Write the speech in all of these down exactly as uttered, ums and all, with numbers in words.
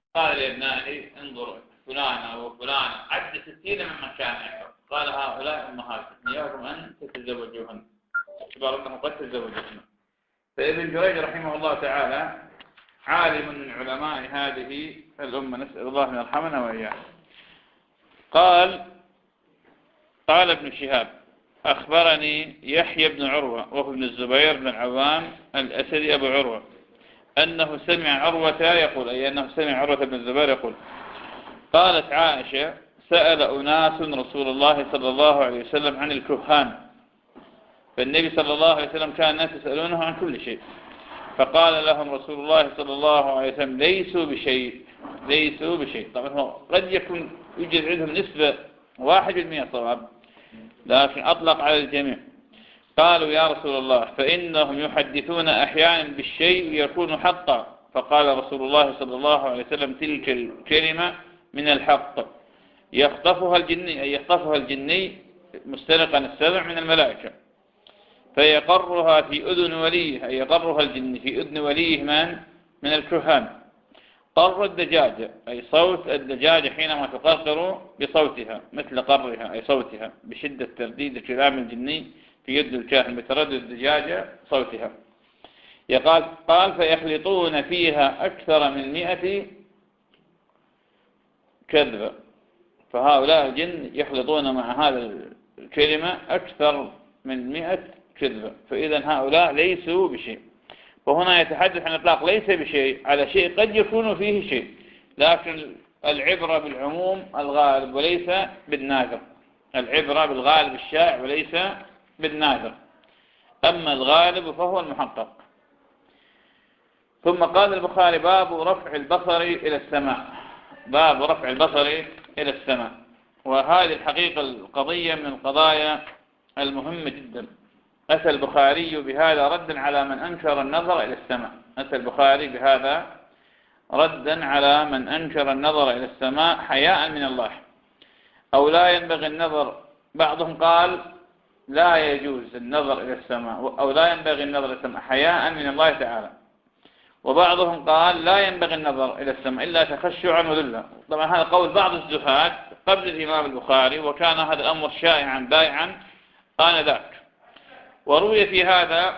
قال لأبنائه انظروا فلانة وفلانة عد ستين من مكان أكثر. قال هؤلاء أمهاتكم إياكم أن تتزوجوهن، اعتبار أنه قد تزوجوهن. فابن جريج رحمه الله تعالى عالم من علماء هذه الأمة، نسأل الله أن يرحمنا وإياه. قال قال ابن شهاب أخبرني يحيى بن عروة وهو ابن الزبير بن العوام الأسدي أبو عروة أنه سمع عروة يقول، أي أنه سمع عروة بن الزبير يقول قالت عائشة سأل أناس رسول الله صلى الله عليه وسلم عن الكهان، فالنبي صلى الله عليه وسلم كان الناس يسألونه عن كل شيء، فقال لهم رسول الله صلى الله عليه وسلم ليسوا بشيء ليسوا بشيء. طبعا قد يكون يوجد عندهم نسبة واحد بالمئة صواب، لكن أطلق على الجميع. قالوا يا رسول الله فإنهم يحدثون أحيانا بالشيء يكون حقا، فقال رسول الله صلى الله عليه وسلم تلك الكلمة من الحق يخطفها الجني، أي يخطفها الجني مسترقا السمع من الملائكة فيقرها في أذن وليه، أي يقرها الجن في أذن وليه من من الكهان. قر الدجاجة أي صوت الدجاجة حينما تقرقر بصوتها مثل قرها أي صوتها بشدة ترديد كلام الجني في يد الكاهن بتردد الدجاجة صوتها. يقال قال فيخلطون فيها أكثر من مئة كذبة، فهؤلاء الجن يخلطون مع هذا الكلمة أكثر من مئة كذبة، فإذا هؤلاء ليسوا بشيء. وهنا يتحدث عن إطلاق ليس بشيء على شيء قد يكون فيه شيء، لكن العبرة بالعموم الغالب وليس بالنادر، العبرة بالغالب الشائع وليس بالنادر، أما الغالب فهو المحقق. ثم قال البخاري باب رفع البصر إلى السماء، باب رفع البصر إلى السماء. وهذه الحقيقة القضية من القضايا المهمة جدا. أتى البخاري بهذا ردا على من أنكر النظر إلى السماء، أتى البخاري بهذا ردا على من أنكر النظر إلى السماء حياء من الله، أو لا ينبغي النظر. بعضهم قال لا يجوز النظر إلى السماء أو لا ينبغي النظر إلى السماء حياء من الله تعالى، وبعضهم قال لا ينبغي النظر إلى السماء إلا تخشعا وذلا. طبعا هذا قول بعض الزهاد قبل الإمام البخاري، وكان هذا الأمر شائعا بائعا آنذاك. وروي في هذا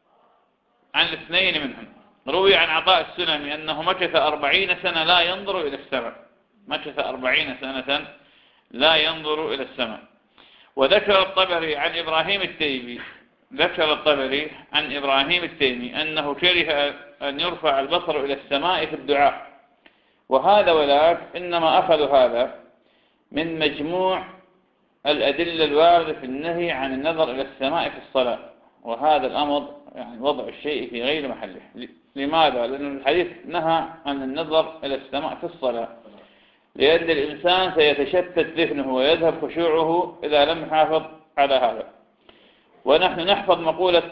عن الاثنين منهم، روي عن عطاء السلمي أنه مكث أربعين سنة لا ينظر إلى السماء، مكث أربعين سنة لا ينظر إلى السماء. وذكر الطبري عن إبراهيم التيمي، ذكر الطبري عن إبراهيم التيمي أنه كره أن يرفع البصر إلى السماء في الدعاء. وهذا ولاك إنما أخذ هذا من مجموع الأدلة الواردة في النهي عن النظر إلى السماء في الصلاة، وهذا الأمر يعني وضع الشيء في غير محله. لماذا؟ لأن الحديث نهى عن النظر إلى السماء في الصلاة، لأن الإنسان سيتشتت ذهنه ويذهب خشوعه إذا لم يحافظ على هذا. ونحن نحفظ مقولة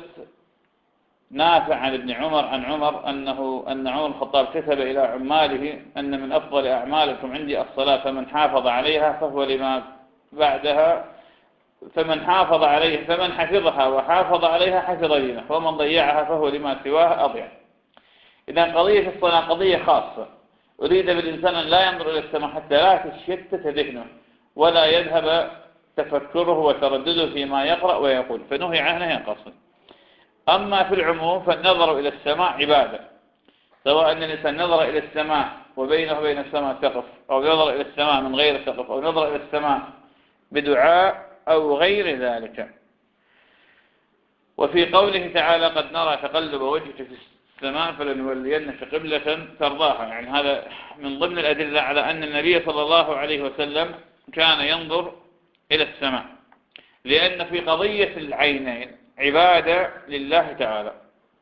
نافع عن ابن عمر عن عمر أنه أن عمر الخطاب كتب إلى عماله أن من أفضل أعمالكم عندي الصلاة، فمن حافظ عليها فهو لما بعدها، فمن حافظ عليها فمن حفظها وحافظ عليها حفظ دينه، ومن ضيعها فهو لما سواه أضيع. إذا قضية الصلاة قضية خاصة، أريد بالإنسان أن لا ينظر إلى السماء حتى لا تشتت ذهنه ولا يذهب تفكره وتردده فيما يقرأ ويقول، فنهي عنه ينقصد. أما في العموم فالنظر إلى السماء عبادة، سواء أن الإنسان نظر إلى السماء وبينه وبين السماء سقف، أو نظر إلى السماء من غير سقف، أو نظر إلى السماء بدعاء أو غير ذلك. وفي قوله تعالى قد نرى تقلب وجهك في السماء فلنولينك قبلة ترضاها، يعني هذا من ضمن الأدلة على أن النبي صلى الله عليه وسلم كان ينظر إلى السماء، لأن في قضية العينين عبادة لله تعالى،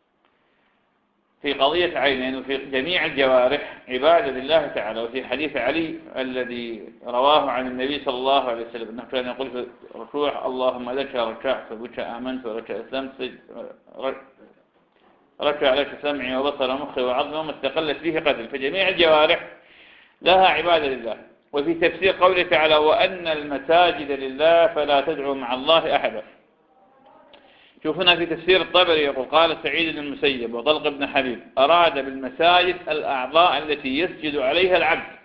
في قضية العينين وفي جميع الجوارح عبادة لله تعالى. وفي حديث علي الذي رواه عن النبي صلى الله عليه وسلم أنه كان يقول في الركوع اللهم لك ركعت وبك آمنت ولك أسلمت، ركع لك سمعي وبصر مخي وعظمي وما استقلت به قدري، فجميع الجوارح لها عبادة لله. وفي تفسير قوله تعالى وأن المساجد لله فلا تدعوا مع الله أحدا، شوف هنا في تفسير الطبري يقول قال سعيد بن المسيب وطلق بن حبيب أراد بالمساجد الأعضاء التي يسجد عليها العبد.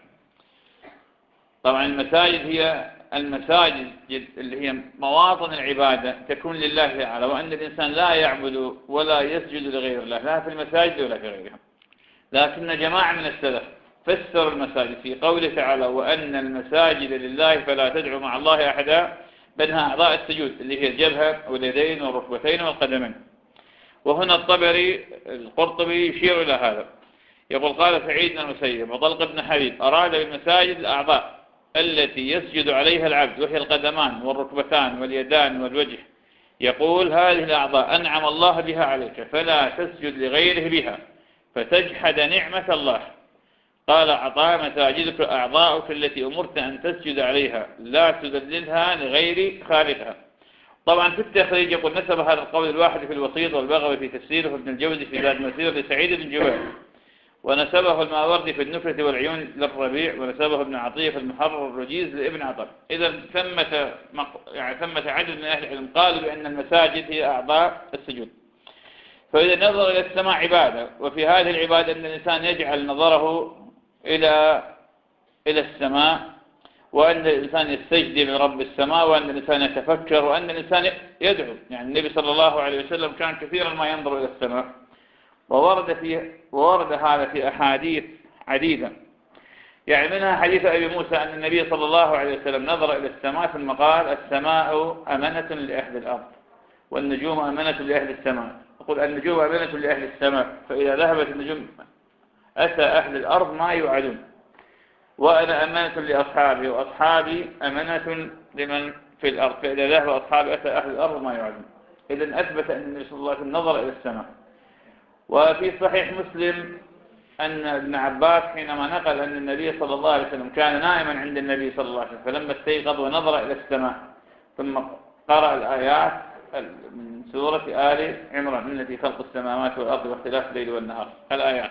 طبعا المساجد هي المساجد اللي هي مواطن العبادة تكون لله تعالى، وأن الإنسان لا يعبد ولا يسجد لغير الله لا في المساجد ولا في غيرها. لكن جماعة من السلف فسروا المساجد في قوله تعالى وأن المساجد لله فلا تدعوا مع الله أحدا، بينها أعضاء السجود اللي هي الجبهة واليدين والركبتين والقدمين. وهنا الطبري القرطبي يشير إلى هذا، يقول قال سعيد بن المسيب وطلق بن حبيب أراد بالمساجد الأعضاء التي يسجد عليها العبد وهي القدمان والركبتان واليدان والوجه. يقول هذه الأعضاء أنعم الله بها عليك فلا تسجد لغيره بها فتجحد نعمة الله. قال عطاء مساجدك أعضاؤك التي أمرت أن تسجد عليها لا تذللها لغير خالقها. طبعا في التخريج يقول نسب هذا القول الواحد في الوسيط والبغوي في تفسيره وابن الجوزي في زاد مسير لسعيد بن جبير، ونسبه الماوردي في النكرة والعيون للربيع، ونسبه ابن عطية في المحرر الرجيز لابن عطر. إذا ثمة يعني ثمة عدد من أهل العلم قالوا بأن المساجد هي أعضاء السجود. فإذا نظر إلى السماء عبادة، وفي هذه العبادة أن الإنسان يجعل نظره إلى إلى السماء، وأن الإنسان يستجدي من رب السماء، وأن الإنسان يتفكر، وأن الإنسان يدعو. يعني النبي صلى الله عليه وسلم كان كثيرا ما ينظر إلى السماء، وورد فيه وورد هذا في أحاديث عديدة. يعني منها حديث أبي موسى أن النبي صلى الله عليه وسلم نظر إلى السماء ثم قال السماء أمنة لأهل الأرض والنجوم أمنة لأهل السماء. يقول النجوم أمنة لأهل السماء، فإذا ذهبت النجوم أتى أهل الأرض ما يوعدون، وأنا أمانة لأصحابي وأصحابي أمانة لمن في الأرض، فإذا ذهب أصحابي أتى أهل الأرض ما يوعدون. إذن أثبت أن النبي صلى الله عليه وسلم نظر إلى السماء. وفي صحيح مسلم أن ابن عباس حينما نقل أن النبي صلى الله عليه وسلم كان نائما عند النبي صلى الله عليه وسلم فلما استيقظ ونظر إلى السماء ثم قرأ الآيات من سورة آل عمران التي خلق السماوات والأرض واختلاف الليل والنهار الآيات.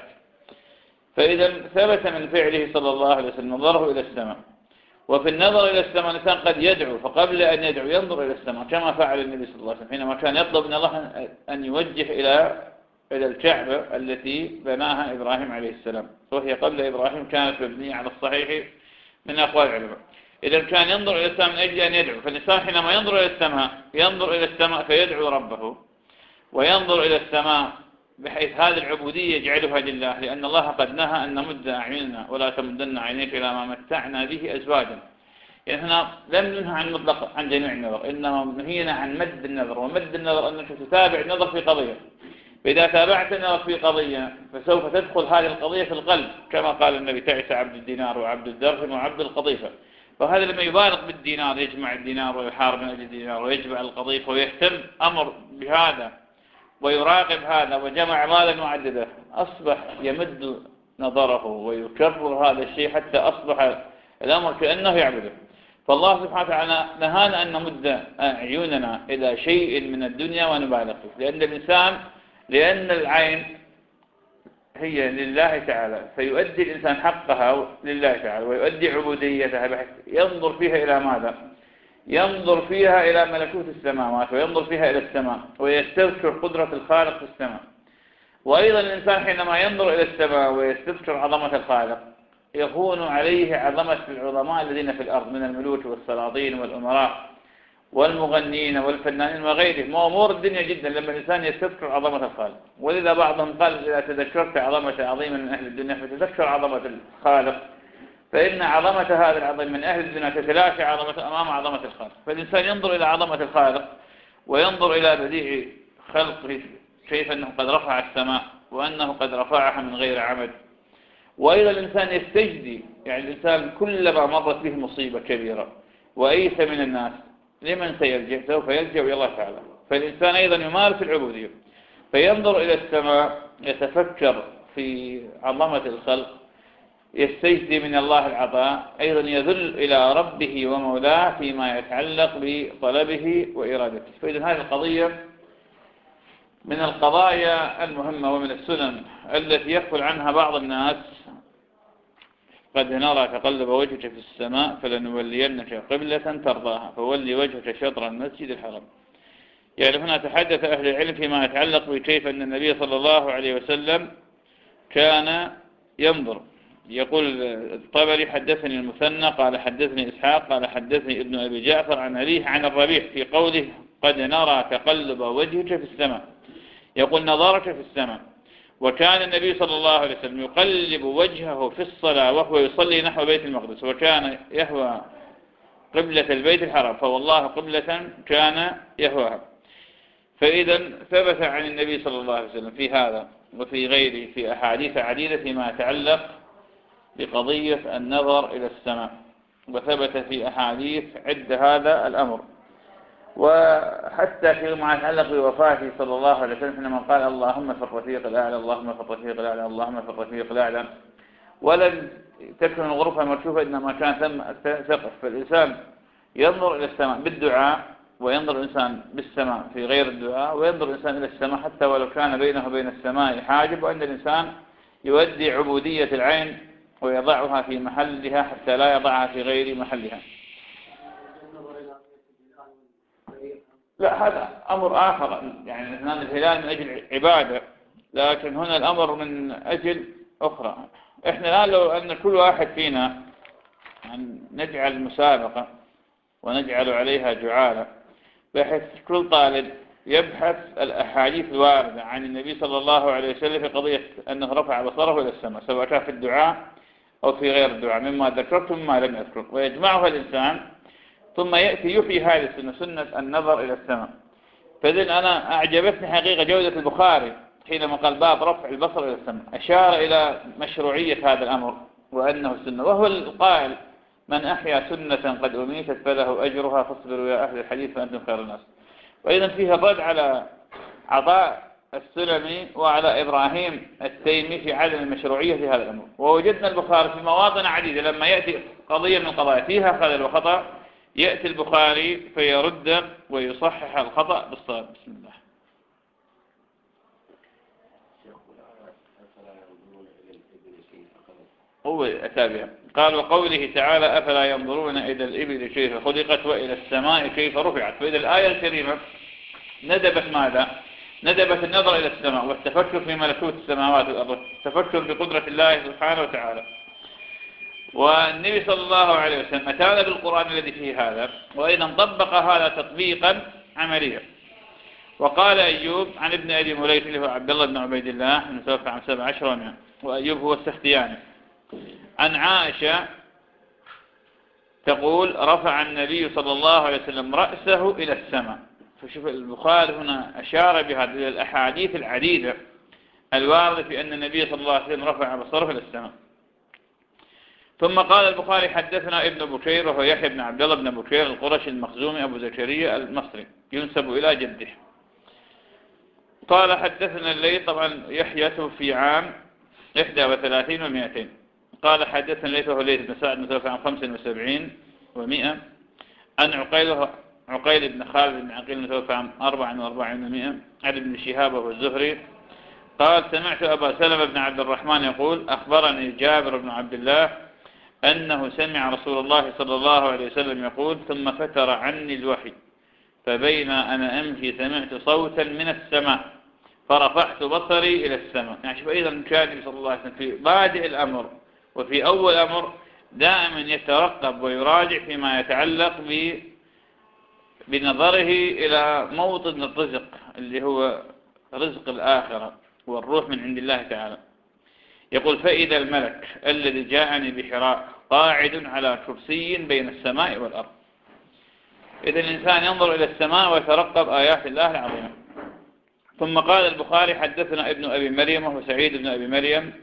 فإذا ثبت من فعله صلى الله عليه وسلم نظره إلى السماء. وفي النظر إلى السماء الإنسان قد يدعو، فقبل أن يدعو ينظر إلى السماء كما فعل النبي صلى الله عليه وسلم حينما كان يطلب من الله أن يوجه إلى إلى الكعبة التي بناها إبراهيم عليه السلام، وهي قبل إبراهيم كانت مبنية على الصحيح من أقوال العلماء. إذا كان ينظر إلى السماء من أجل أن يدعو. فالإنسان حينما ينظر إلى السماء ينظر إلى السماء فيدعو ربه، وينظر إلى السماء بحيث هذه العبودية يجعلها لله، لأن الله قد نهى أن نمد أعيننا ولا تمدن عينيك إلى ما متعنا به أزواجا. يعني هنا لم ننهى عن مطلق عن جميع النظر، إنما نهينا عن مد النظر، ومد النظر أنك تتابع النظر في قضية. فإذا تابعت النظر في قضية فسوف تدخل هذه القضية في القلب، كما قال النبي تعس عبد الدينار وعبد الدرهم وعبد القطيفة. فهذا لما يبالغ بالدينار يجمع الدينار ويحارب من أجل الدينار ويجمع القطيفة ويهتم أمر بهذا ويراقب هذا وجمع مالا معددا، أصبح يمد نظره ويكرر هذا الشيء حتى أصبح الأمر كأنه يعبده. فالله سبحانه وتعالى نهانا أن نمد عيوننا إلى شيء من الدنيا ونبالغ فيه، لأن الإنسان لأن العين هي لله تعالى، فيؤدي الإنسان حقها لله تعالى ويؤدي عبوديتها بحيث ينظر فيها إلى ماذا؟ ينظر فيها إلى ملكوت السماوات، وينظر فيها إلى السماء، ويستذكر قدرة الخالق في السماء. وأيضا الإنسان حينما ينظر إلى السماء ويستذكر عظمة الخالق يهون عليه عظمة العظماء الذين في الأرض من الملوك والسلاطين والأمراء والمغنين والفنانين وغيرهم وأمور الدنيا جدا لما الإنسان يستذكر عظمة الخالق. ولذا بعضهم قال إذا تذكرت عظمة عظيما من أهل الدنيا فتذكر عظمة الخالق، فإن عظمة هذا العظيم من أهل الدنيا تتلاشى عظمة أمام عظمة الخالق. فالإنسان ينظر إلى عظمة الخالق وينظر إلى بديع خلقه كيف أنه قد رفع السماء وأنه قد رفعها من غير عمد. وأيضا الإنسان يستجدي، يعني الإنسان كلما مرت به مصيبة كبيرة وأيس من الناس لمن سيلجأ؟ سوف يلجأ إلى الله تعالى. فالإنسان أيضا يمارس العبودية فينظر إلى السماء يتفكر في عظمة الخلق، يستجدي من الله العطاء، أيضا يذل إلى ربه ومولاه فيما يتعلق بطلبه وإرادته. فإذا هذه القضية من القضايا المهمة ومن السنن التي يغفل عنها بعض الناس. قد نرى تقلب وجهك في السماء فلنولينك قبلة ترضاها فولي وجهك شطر المسجد الحرام. يعني هنا تحدث أهل العلم فيما يتعلق بكيف أن النبي صلى الله عليه وسلم كان ينظر. يقول الطبري حدثني المثنى قال حدثني إسحاق قال حدثني ابن أبي جعفر عن أبيه عن الربيع في قوله قد نرى تقلب وجهك في السماء، يقول نظرك في السماء. وكان النبي صلى الله عليه وسلم يقلب وجهه في الصلاة وهو يصلي نحو بيت المقدس، وكان يهوى قبلة البيت الحرام، فوالله قبلة كان يهواها. فإذا ثبت عن النبي صلى الله عليه وسلم في هذا وفي غيره في أحاديث عديدة فيما يتعلق بقضية النظر إلى السماء، وثبت في أحاديث عد هذا الأمر. وحتى فيما يتعلق بوفاته صلى الله عليه وسلم حينما قال اللهم في الرفيق الأعلى اللهم في الرفيق الأعلى اللهم في الرفيق الأعلى، ولم تكن الغرفة مرشوفة إنما كان ثم سقف. فالإنسان ينظر إلى السماء بالدعاء، وينظر الإنسان بالسماء في غير الدعاء، وينظر الإنسان إلى السماء حتى ولو كان بينه وبين السماء حاجب، وأن الإنسان يؤدي عبودية العين ويضعها في محلها حتى لا يضعها في غير محلها. لا، هذا أمر آخر، يعني اثنان الهلال من أجل عبادة، لكن هنا الأمر من أجل أخرى. إحنا الآن لو أن كل واحد فينا أن نجعل مسابقة ونجعل عليها جعالة، بحيث كل طالب يبحث الأحاديث الواردة عن النبي صلى الله عليه وسلم في قضية أنه رفع بصره إلى السماء، سواء كان في الدعاء أو في غير الدعاء مما ذكرت ومما لم أذكر، ويجمعها الإنسان ثم يأتي يحيي هذه السنة، سنة النظر إلى السماء. فإذن أنا أعجبتني حقيقة جودة البخاري حينما قال باب رفع البصر إلى السماء، أشار إلى مشروعية هذا الأمر وأنه السنة، وهو القائل من أحيا سنة قد أميتت فله أجرها فاصبروا يا أهل الحديث فأنتم خير الناس. وإذن فيها الرد على عطاء السلمي وعلى إبراهيم التيمي في عدم المشروعية في هذا الأمر. ووجدنا البخاري في مواطن عديدة لما يأتي قضية من القضايا فيها خلل وخطأ يأتي البخاري فيرد ويصحح الخطأ بالصواب. بسم الله. هو أتابع قال وقوله تعالى أفلا ينظرون إلى الإبل كيف خلقت وإلى السماء كيف رفعت. فإذا الآية الكريمة ندبت ماذا؟ ندبت النظر إلى السماء والتفكر في ملكوت السماوات والأرض، التفكر بقدرة الله سبحانه وتعالى. والنبي صلى الله عليه وسلم أتانا بالقرآن الذي فيه هذا، وأيضا طبق هذا تطبيقا عمليا. وقال أيوب عن ابن أبي مليك اللي هو عبد الله بن عبيد الله المتوفى عام سبع عشر ومئة، وأيوب هو السختياني، عن عائشة تقول رفع النبي صلى الله عليه وسلم رأسه إلى السماء. فشوف البخاري هنا أشار بهذه الأحاديث العديدة الواردة في أن النبي صلى الله عليه وسلم رفع بصره إلى السماء. ثم قال البخاري حدثنا ابن بكير وهو يحيى بن عبد الله بن بكير القرشي المخزومي أبو زكريا المصري ينسب إلى جده. قال حدثنا الليث، طبعا يحيى توفي عام إحدى وثلاثين ومئتين. قال حدثنا الليث وهو الليث بن سعد متوفى عام خمس وسبعين ومئة، عن عقيل عقيل بن خالد بن عقيل متوفى عام أربع وأربعين ومئة، عن ابن شهاب وهو الزهري قال سمعت أبا سلمة بن عبد الرحمن يقول أخبرني جابر بن عبد الله أنه سمع رسول الله صلى الله عليه وسلم يقول ثم فتر عني الوحي فبين أنا أمشي سمعت صوتا من السماء فرفعت بصري إلى السماء. يعني شوف أيضا كان النبي صلى الله عليه وسلم في بادئ الأمر وفي أول أمر دائما يترقب ويراجع فيما يتعلق بنظره إلى موطن الرزق اللي هو رزق الآخرة والروح من عند الله تعالى. يقول فإذا الملك الذي جاءني بحراء قاعد على كرسي بين السماء والأرض. إذا الإنسان ينظر إلى السماء ويترقب آيات الله العظيمة. ثم قال البخاري حدثنا ابن أبي مريم وهو سعيد بن أبي مريم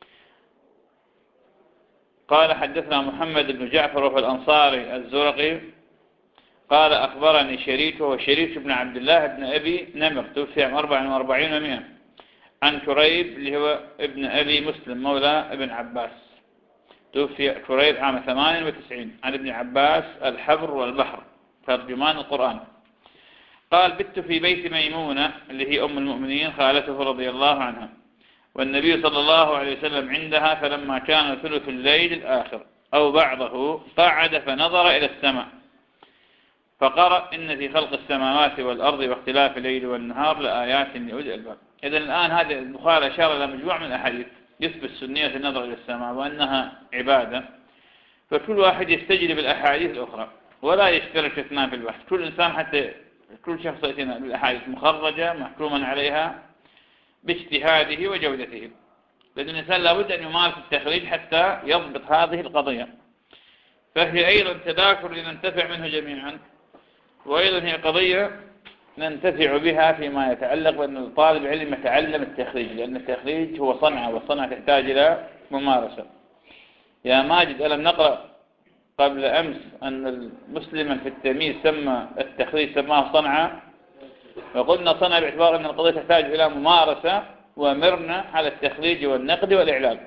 قال حدثنا محمد بن جعفر وهو الأنصاري الزرقي قال أخبرني شريك وهو شريك بن عبد الله بن أبي نمر توفي عام أربع وأربعين ومئة، عن كريب اللي هو ابن أبي مسلم مولى ابن عباس توفي كريب عام ثمان وتسعين، عن ابن عباس الحبر والبحر ترجمان القرآن قال بت في بيت ميمونة اللي هي أم المؤمنين خالته رضي الله عنها، والنبي صلى الله عليه وسلم عندها، فلما كان ثلث الليل الآخر أو بعضه قعد فنظر إلى السماء فقرأ إن في خلق السماوات والأرض واختلاف الليل والنهار لآيات لأولي الألباب. إذن الآن هذا البخاري أشار إلى مجموعة من الأحاديث يثبت سنية النظر إلى السماء وأنها عبادة، فكل واحد يستجلب الأحاديث الأخرى ولا يشترك اثنان في البحث. كل إنسان حتى كل شخص يأتينا بالأحاديث مخرجة محكوما عليها باجتهاده وجودته، لأن الإنسان لابد أن يمارس التخريج حتى يضبط هذه القضية، فهي أيضا تذاكر لننتفع منه جميعا، وأيضا هي قضية ننتفع بها فيما يتعلق بأن الطالب علم يتعلم التخريج، لأن التخريج هو صنعة، والصنعة تحتاج إلى ممارسة. يا ماجد، ألم نقرأ قبل أمس أن المسلم في التمييز سمى التخريج سماه صنعة، وقلنا صنعة باعتبار أن القضية تحتاج إلى ممارسة، ومرنا على التخريج والنقد والإعلام.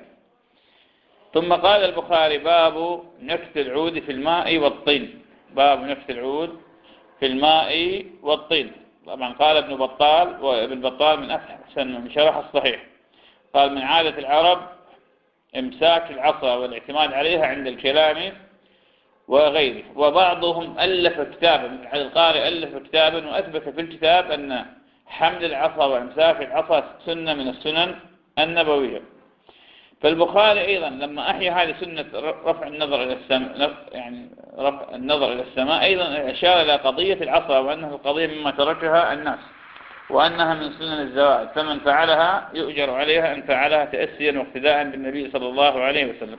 ثم قال البخاري: باب نكت العود في الماء والطين. باب نكت العود في الماء والطين. طبعا قال ابن بطال، وابن بطال من أحسن من شرح الصحيح، قال: من عادة العرب امساك العصا والاعتماد عليها عند الكلام وغيره. وبعضهم ألف كتابا، القارئ ألف كتابا وأثبت في الكتاب أن حمل العصا وامساك العصا سنة من السنن النبوية. فالبخاري أيضا لما أحيا هذه سنة رفع النظر إلى السماء، يعني رفع النظر إلى السماء، أيضا أشار إلى قضية العصا، وأنها القضية مما تركها الناس، وأنها من سنن الزوائد، فمن فعلها يؤجر عليها إن فعلها تأسيا واقتداء بالنبي صلى الله عليه وسلم.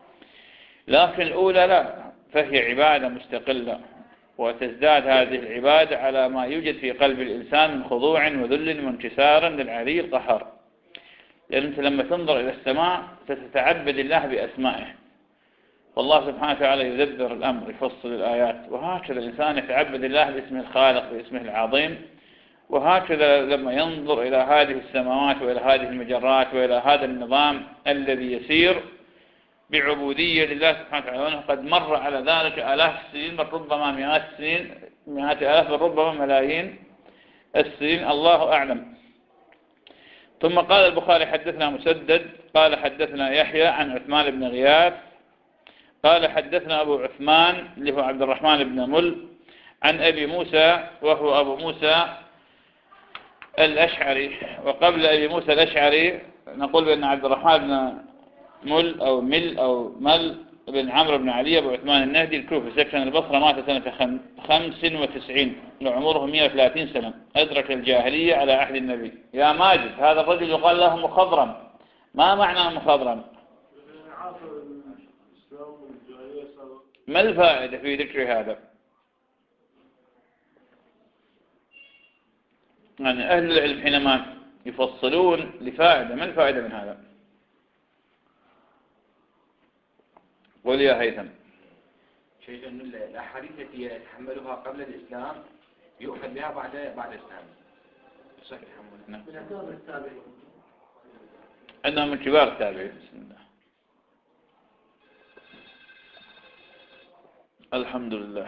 لكن الأولى لا، فهي عبادة مستقلة، وتزداد هذه العبادة على ما يوجد في قلب الإنسان من خضوع وذل وانكسار للعلي القهار. لأن أنت لما تنظر إلى السماء ستتعبد الله بأسمائه، والله سبحانه وتعالى يدبر الأمر يفصل الآيات، وهكذا الإنسان يتعبد الله باسمه الخالق باسمه العظيم. وهكذا لما ينظر إلى هذه السماوات وإلى هذه المجرات وإلى هذا النظام الذي يسير بعبودية لله سبحانه وتعالى، وأنه قد مر على ذلك آلاف السنين، بل ربما مئات السنين، مئات آلاف، بل ربما ملايين السنين، الله أعلم. ثم قال البخاري: حدثنا مسدد قال حدثنا يحيى عن عثمان بن غياث قال حدثنا أبو عثمان اللي هو عبد الرحمن بن مل عن أبي موسى وهو أبو موسى الأشعري. وقبل أبي موسى الأشعري نقول بأن عبد الرحمن بن مل أو مل أو مل بن عمرو بن علي أبو عثمان النهدي الكوفي، سكن البصرة، مات سنة خمس وتسعين وعمره مئة وثلاثين سنة، أدرك الجاهلية على عهد النبي. يا ماجد، هذا الرجل يقال له مخضرم. ما معنى مخضرم؟ ما الفائدة في ذكر هذا؟ يعني أهل العلم حينما يفصلون لفائدة، ما الفائدة من هذا؟ قل يا هيثم. شيء أن الأحاديث التي يتحملها قبل الإسلام يؤخذ بها بعد بعد الإسلام. صحيح. نعم. عندنا من كبار التابعين. بسم الله. الحمد لله.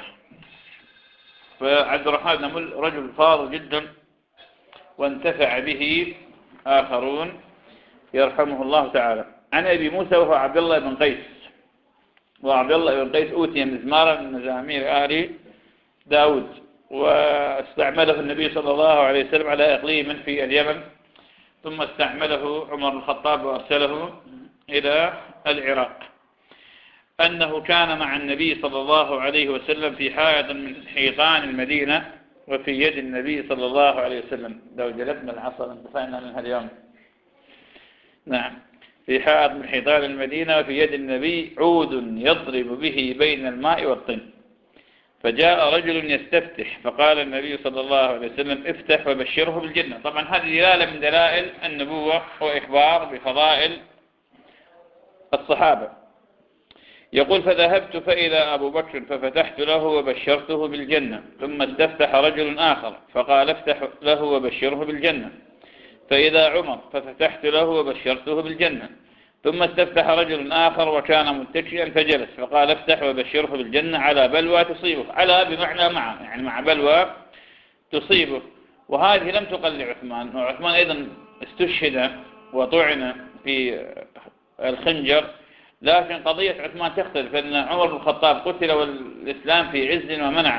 فعبد الرحمن بن مل رجل فاضل جدا، وانتفع به آخرون يرحمه الله تعالى. عن أبي موسى وهو عبد الله بن قيس، وعبد الله بن قيس أوتي مزمارا من مزامير آل داود، واستعمله النبي صلى الله عليه وسلم على إقليم في اليمن، ثم استعمله عمر بن الخطاب وأرسله إلى العراق. أنه كان مع النبي صلى الله عليه وسلم في حائط من حيطان المدينة، وفي يد النبي صلى الله عليه وسلم، لو جلبنا العصا انتفعنا منها اليوم. نعم، في حائط من حيطان المدينة وفي يد النبي عود يضرب به بين الماء والطين. فجاء رجل يستفتح، فقال النبي صلى الله عليه وسلم: افتح وبشره بالجنة. طبعا هذه دلالة من دلائل النبوة وإخبار بفضائل الصحابة. يقول: فذهبت فإذا أبو بكر ففتحت له وبشرته بالجنة. ثم استفتح رجل آخر فقال: افتح له وبشره بالجنة. فإذا عمر ففتحت له وبشرته بالجنة. ثم استفتح رجل آخر وكان متكئا فجلس فقال: افتح وبشره بالجنة على بلوى تصيبه. على بمعنى مع، يعني مع بلوى تصيبه. وهذه لم تقل لعثمان، وعثمان أيضا استشهد وطعن في الخنجر، لكن قضية عثمان تختلف، أن عمر بن الخطاب قتل والإسلام في عز ومنع،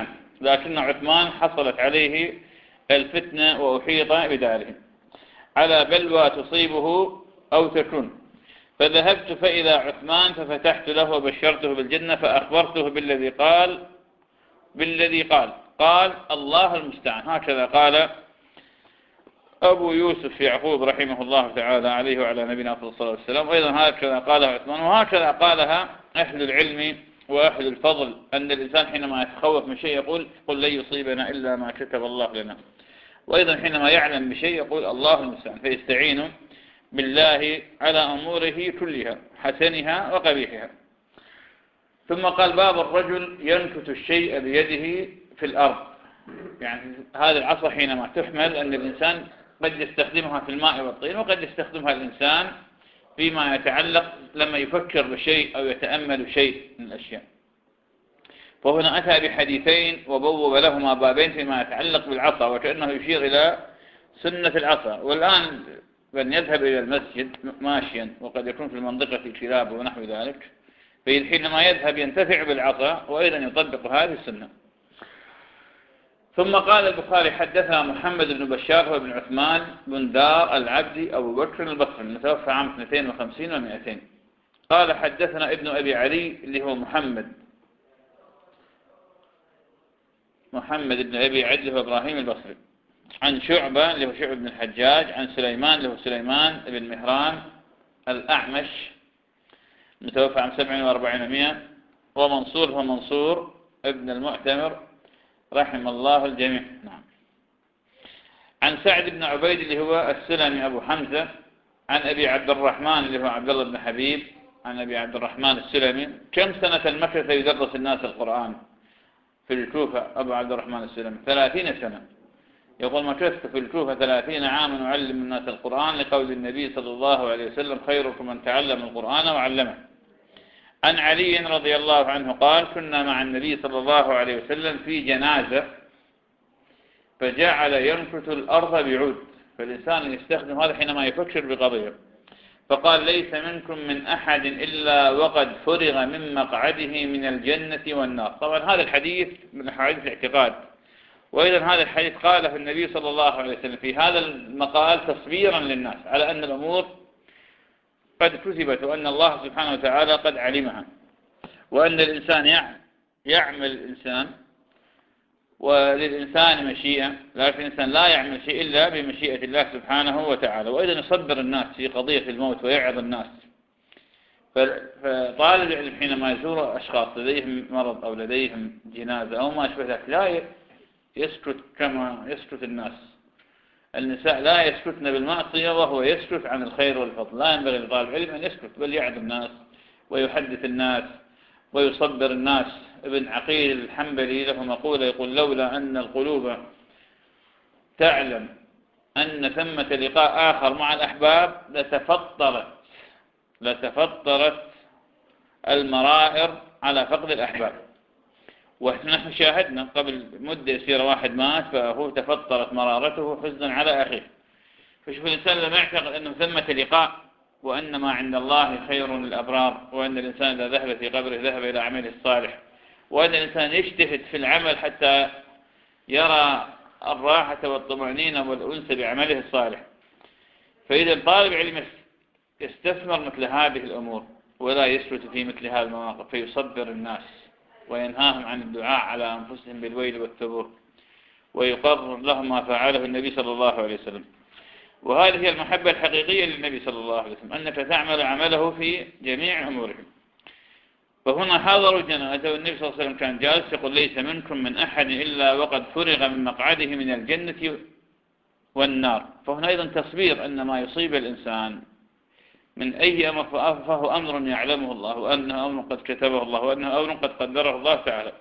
لكن عثمان حصلت عليه الفتنة وأحيط بداره على بلوى تصيبه أو تكون. فذهبت فإذا عثمان ففتحت له وبشرته بالجنة فأخبرته بالذي قال بالذي قال قال الله المستعان. هكذا قال أبو يوسف يعقوب رحمه الله تعالى عليه وعلى نبينا صلى الله عليه وسلم. وأيضا هكذا قالها عثمان، وهكذا قالها أهل العلم وأهل الفضل، أن الإنسان حينما يتخوف من شيء يقول قل لن يصيبنا إلا ما كتب الله لنا. وأيضا حينما يعلم بشيء يقول الله المستعان، فيستعين بالله على أموره كلها حسنها وقبيحها. ثم قال باب الرجل ينكت الشيء بيده في الأرض. يعني هذه العصا حينما تحمل أن الإنسان قد يستخدمها في الماء والطين، وقد يستخدمها الإنسان فيما يتعلق لما يفكر بشيء أو يتأمل شيء من الأشياء. فهنا أتى بحديثين وبوب لهما بابين فيما يتعلق بالعصا، وكأنه يشير إلى سنة العصا. والآن من يذهب إلى المسجد ماشيا وقد يكون في المنطقة الكلاب ونحو ذلك، فحينما يذهب ينتفع بالعصا وأيضا يطبق هذه السنة. ثم قال البخاري حدثنا محمد بن بشار هو بن عثمان بن دار العبدي أبو بكر البصري المتوفى عام اثنتين وخمسين ومئتين. قال حدثنا ابن أبي علي اللي هو محمد محمد بن أبي عدي هو إبراهيم البصري عن شعبة اللي هو شعبة بن الحجاج عن سليمان اللي هو سليمان بن مهران الأعمش المتوفى عام سبع وأربعين ومئة. ومنصور هو منصور ابن المعتمر رحم الله الجميع. نعم. عن سعد بن عبيد اللي هو السلمي أبو حمزة عن أبي عبد الرحمن اللي هو عبد الله بن حبيب عن أبي عبد الرحمن السلمي. كم سنة مكث يدرس الناس القرآن في الكوفة أبو عبد الرحمن السلمي؟ ثلاثين سنة. يقول مكثت في الكوفة ثلاثين عاما أعلم الناس القرآن، لقول النبي صلى الله عليه وسلم خيركم من تعلم القرآن وعلمه. عن علي رضي الله عنه قال كنا مع النبي صلى الله عليه وسلم في جنازة فجعل ينكت الأرض بعود. فالإنسان يستخدم هذا حينما يفكر بقضية. فقال ليس منكم من أحد إلا وقد فرغ من مقعده من الجنة والنار. طبعا هذا الحديث من حديث الاعتقاد، وأيضا هذا الحديث قاله النبي صلى الله عليه وسلم في هذا المقال تصبيرا للناس على أن الأمور قد كتبت وأن الله سبحانه وتعالى قد علمها، وأن الإنسان يعمل الإنسان وللإنسان مشيئة، لكن الإنسان لا يعمل شيء إلا بمشيئة الله سبحانه وتعالى. وأيضا يصبر الناس في قضية الموت ويعظ الناس. فطالب العلم حينما يزور أشخاص لديهم مرض أو لديهم جنازة أو ما أشبه ذلك لا يسكت كما يسكت الناس. النساء لا يسكتن بالمعصية وهو يسكت عن الخير والفضل. لا ينبغي لطالب العلم أن يسكت، بل يعظ الناس ويحدث الناس ويصبر الناس. ابن عقيل الحنبلي له مقولة يقول لولا أن القلوب تعلم أن ثمة لقاء آخر مع الأحباب لتفطرت لتفطرت المرائر على فقد الأحباب. ونحن شاهدنا قبل مدة يسيرة واحد مات فهو تفطرت مرارته حزنا على أخيه. فشوف الإنسان لما يعتقد أنه ثمة لقاء وأن ما عند الله خير للأبرار، وأن الإنسان إذا ذهب في قبره ذهب إلى عمله الصالح، وأن الإنسان يجتهد في العمل حتى يرى الراحة والطمأنينة والأنس بعمله الصالح. فإذا طالب علم يستثمر مثل هذه الأمور ولا يسكت في مثل هذه المواقف، فيصبر الناس وينهاهم عن الدعاء على أنفسهم بالويل والثبور، ويقرر لهم ما فعله النبي صلى الله عليه وسلم. وهذه هي المحبة الحقيقية للنبي صلى الله عليه وسلم، أنك تعمل عمله في جميع أمورهم. فهنا حضروا جنازة والنبي صلى الله عليه وسلم كان جالس يقول ليس منكم من أحد إلا وقد فرغ من مقعده من الجنة والنار. فهنا أيضا تصبير أن ما يصيب الإنسان من أي أمر فهو أمر يعلمه الله، وأنه أمر قد كتبه الله، وأنه أمر قد قدره الله تعالى.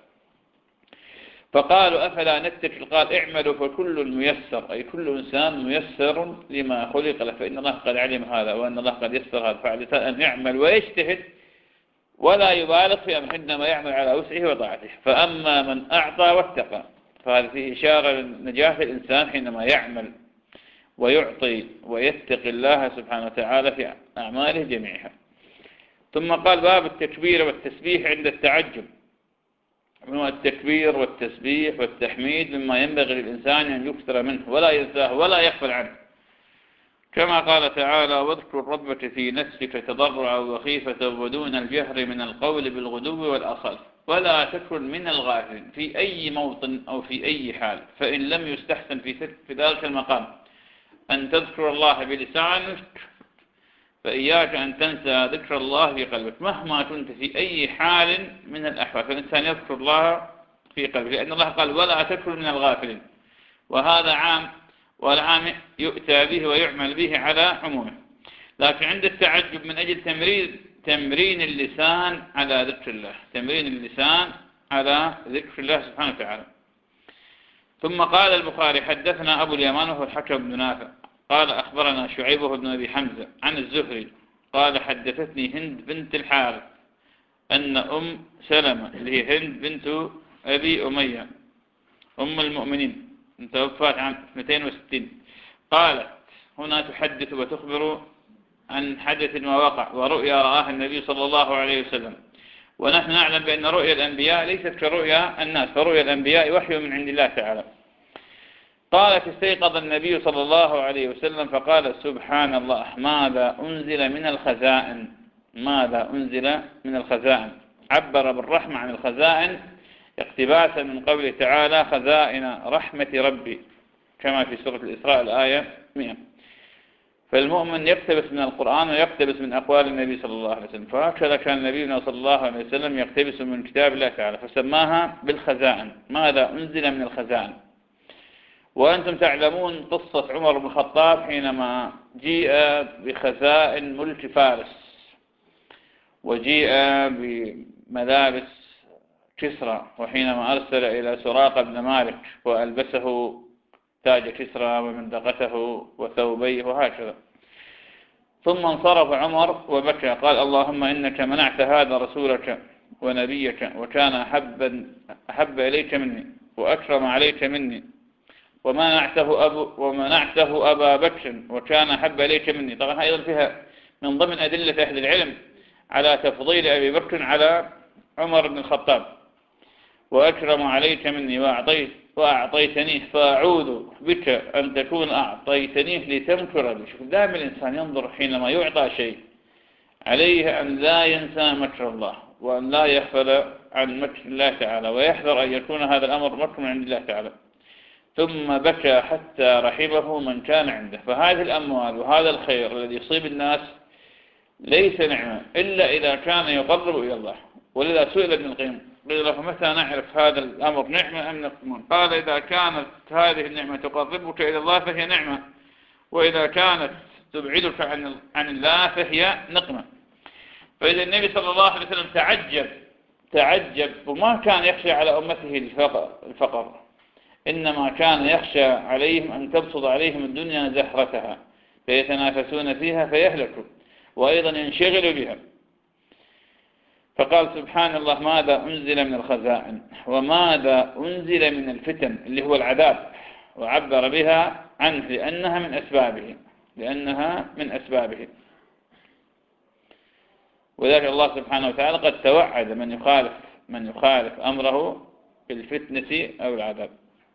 فقالوا أفلا نتكل؟ قال اعملوا فكل ميسر، أي كل إنسان ميسر لما خلق له، فإن الله قد علم هذا وأن الله قد يسر هذا. فعلى أن يعمل ويجتهد ولا يبالغ في أمر، إنما يعمل على وسعه وطاعته. فأما من أعطى واتقى فهذه إشارة لنجاح الإنسان حينما يعمل ويعطي ويتقي الله سبحانه وتعالى في أعماله جميعها. ثم قال باب التكبير والتسبيح عند التعجب. هو التكبير والتسبيح والتحميد مما ينبغي للإنسان أن يكثر منه ولا ينساه ولا يغفل عنه، كما قال تعالى: واذكر ربك في نفسك تضرعا وخيفة ودون الجهر من القول بالغدو والآصال ولا تكن من الغافلين. في أي موطن أو في أي حال، فإن لم يستحسن في ذلك المقام أن تذكر الله بلسانك فإياك أن تنسى ذكر الله في قلبك مهما كنت في أي حال من الأحوال، فالإنسان يذكر الله في قلبه، لأن الله قال: ولا تكن من الغافلين، وهذا عام، والعام يؤتى به ويعمل به على عمومه. لكن عند التعجب من أجل تمرين تمرين اللسان على ذكر الله، تمرين اللسان على ذكر الله سبحانه وتعالى. ثم قال البخاري: حدثنا أبو اليمان وهو الحكم بن نافع قال أخبرنا شعيب بن أبي حمزة عن الزهري قال: حدثتني هند بنت الحارث أن أم سلمة اللي هي هند بنت أبي أمية أم المؤمنين توفات عام اثنتين وستين قالت: هنا تحدث وتخبر عن حدث ما وقع ورؤيا رآها النبي صلى الله عليه وسلم، ونحن نعلم بأن رؤيا الأنبياء ليست كرؤيا الناس، فرؤيا الأنبياء وحي من عند الله تعالى. قالت: استيقظ النبي صلى الله عليه وسلم فقال: سبحان الله، ماذا أنزل من الخزائن ماذا أنزل من الخزائن عبر بالرحمة عن الخزائن اقتباسا من قوله تعالى: خزائن رحمة ربي، كما في سورة الإسراء الآية مئة. فالمؤمن يقتبس من القرآن ويقتبس من أقوال النبي صلى الله عليه وسلم، فهكذا كان نبينا صلى الله عليه وسلم يقتبس من كتاب الله تعالى فسماها بالخزائن، ماذا أنزل من الخزائن. وأنتم تعلمون قصة عمر بن الخطاب حينما جيء بخزائن ملك فارس وجيء بملابس كسرى، وحينما أرسل إلى سراقة بن مالك وألبسه تاج كسرى ومندقته وثوبيه وهكذا، ثم انصرف عمر وبكى قال: اللهم إنك منعت هذا رسولك ونبيك وكان أحب, أحب إليك مني وأكرم عليك مني، ومنعته, أبو ومنعته أبا بكر وكان أحب إليك مني. طبعا أيضا فيها من ضمن أدلة أهل العلم على تفضيل أبي بكر على عمر بن الخطاب. وأكرم عليك مني وأعطيت وأعطيتنيه فأعوذ بك أن تكون أعطيتنيه لتمكر بي. شوف، دائما الإنسان ينظر حينما يعطى شيء عليه أن لا ينسى مكر الله وأن لا يغفل عن مكر الله تعالى، ويحذر أن يكون هذا الأمر مكر من عند الله تعالى. ثم بكى حتى رحمه من كان عنده. فهذه الأموال وهذا الخير الذي يصيب الناس ليس نعمة إلا إذا كان يقرب إلى الله. ولذا سئل ابن القيم قيل له: متى نعرف هذا الأمر نعمة أم نقمة؟ قال: إذا كانت هذه النعمة تقربك إلى الله فهي نعمة، وإذا كانت تبعدك عن عن الله فهي نقمة. فإذا النبي صلى الله عليه وسلم تعجب تعجب وما كان يخشى على أمته الفقر, الفقر إنما كان يخشى عليهم أن تبسط عليهم الدنيا زهرتها فيتنافسون فيها فيهلكوا وأيضا ينشغلوا بها. فقال: سبحان الله، ماذا أنزل من الخزائن وماذا أنزل من الفتن اللي هو العذاب، وعبر بها عنه لأنها من أسبابه لأنها من أسبابه. وذلك الله سبحانه وتعالى قد توعد من يخالف من يخالف أمره بالفتنة أو العذاب.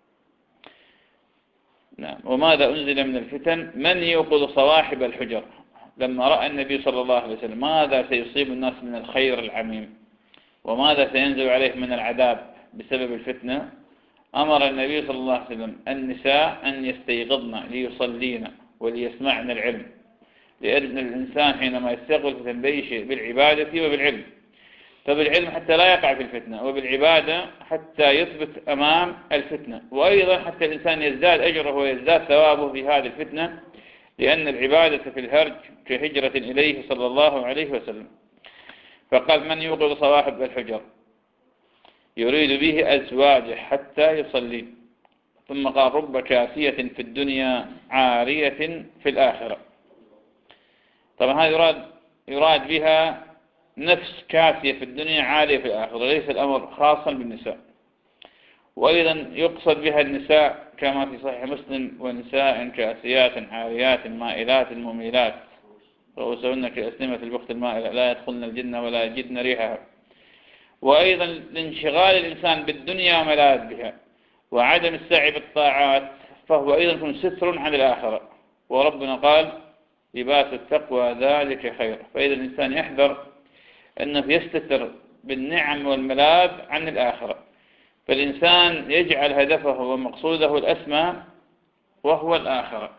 نعم. وماذا أنزل من الفتن من يوقظ صواحب الحجر. لما رأى النبي صلى الله عليه وسلم ماذا سيصيب الناس من الخير العميم وماذا سينزل عليهم من العذاب بسبب الفتنة، أمر النبي صلى الله عليه وسلم النساء أن يستيقظن ليصلين وليسمعن العلم، لأن الإنسان حينما يستيقظ فتنبيه بالعبادة وبالعلم، فبالعلم حتى لا يقع في الفتنة، وبالعبادة حتى يثبت أمام الفتنة، وأيضا حتى الإنسان يزداد أجره ويزداد ثوابه في هذه الفتنة، لأن العبادة في الهرج كهجرة إليه صلى الله عليه وسلم. فقال: من يوقظ صواحب الحجر، يريد به أزواجه حتى يصلي. ثم قال: رب كاسية في الدنيا عارية في الآخرة. طبعا هذا يراد, يراد بها نفس كاسية في الدنيا عارية في الآخرة، ليس الأمر خاصا بالنساء. وأيضا يقصد بها النساء كما في صحيح مسلم: ونساء كاسيات عاريات مائلات مميلات رؤوسهن كأسنمة البخت المائلة لا يدخلن الجنة ولا يجدن ريحها. وأيضا لانشغال الإنسان بالدنيا وملاذها وعدم السعي بالطاعات، فهو أيضا يكون ستر عن الآخرة. وربنا قال لباس التقوى ذلك خير. فإذا الإنسان يحذر أنه يستتر بالنعم والملاذ عن الآخرة، فالإنسان يجعل هدفه ومقصوده الأسمى وهو الآخرة.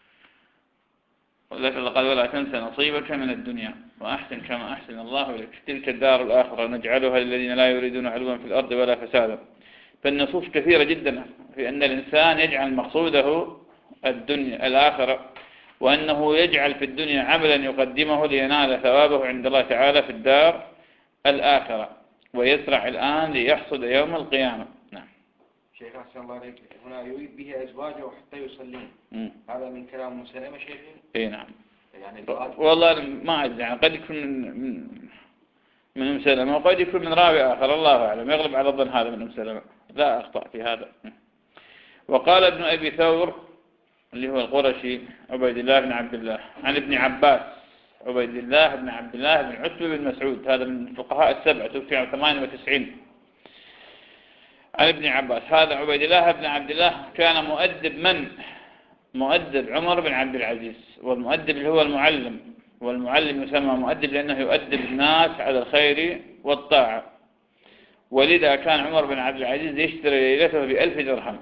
ولذلك قال ولا تنسى نصيبك من الدنيا وأحسن كما أحسن الله إليك، تلك الدار الآخرة نجعلها للذين لا يريدون علوا في الأرض ولا فسادا. فالنصوص كثيرة جدا في أن الإنسان يجعل مقصوده الدنيا الآخرة، وأنه يجعل في الدنيا عملا يقدمه لينال ثوابه عند الله تعالى في الدار الآخرة، ويسرع الآن ليحصد يوم القيامة. نعم. شيخ أحسن الله عليك، هنا يريد به أزواجه حتى يصلين، هذا من كلام مسلمة شيخ؟ إيه نعم. يعني والله ما أدري، يعني قد يكون من من من أم سلمة وقد يكون من راوي آخر، الله أعلم، يغلب على الظن هذا من أم سلمة، لا أخطأ في هذا. وقال ابن أبي ثور اللي هو القرشي عبيد الله بن عبد الله عن ابن عباس عبيد الله بن عبد الله بن عتبة بن مسعود، هذا من الفقهاء السبعة، توفي عام ثمانية وتسعين. عن ابن عباس، هذا عبيد الله بن عبد الله كان مؤدب من؟ مؤدب عمر بن عبد العزيز، والمؤدب اللي هو المعلم، والمعلم يسمى مؤدب لأنه يؤدب الناس على الخير والطاعة. ولذا كان عمر بن عبد العزيز يشتري ليلته بألف درهم،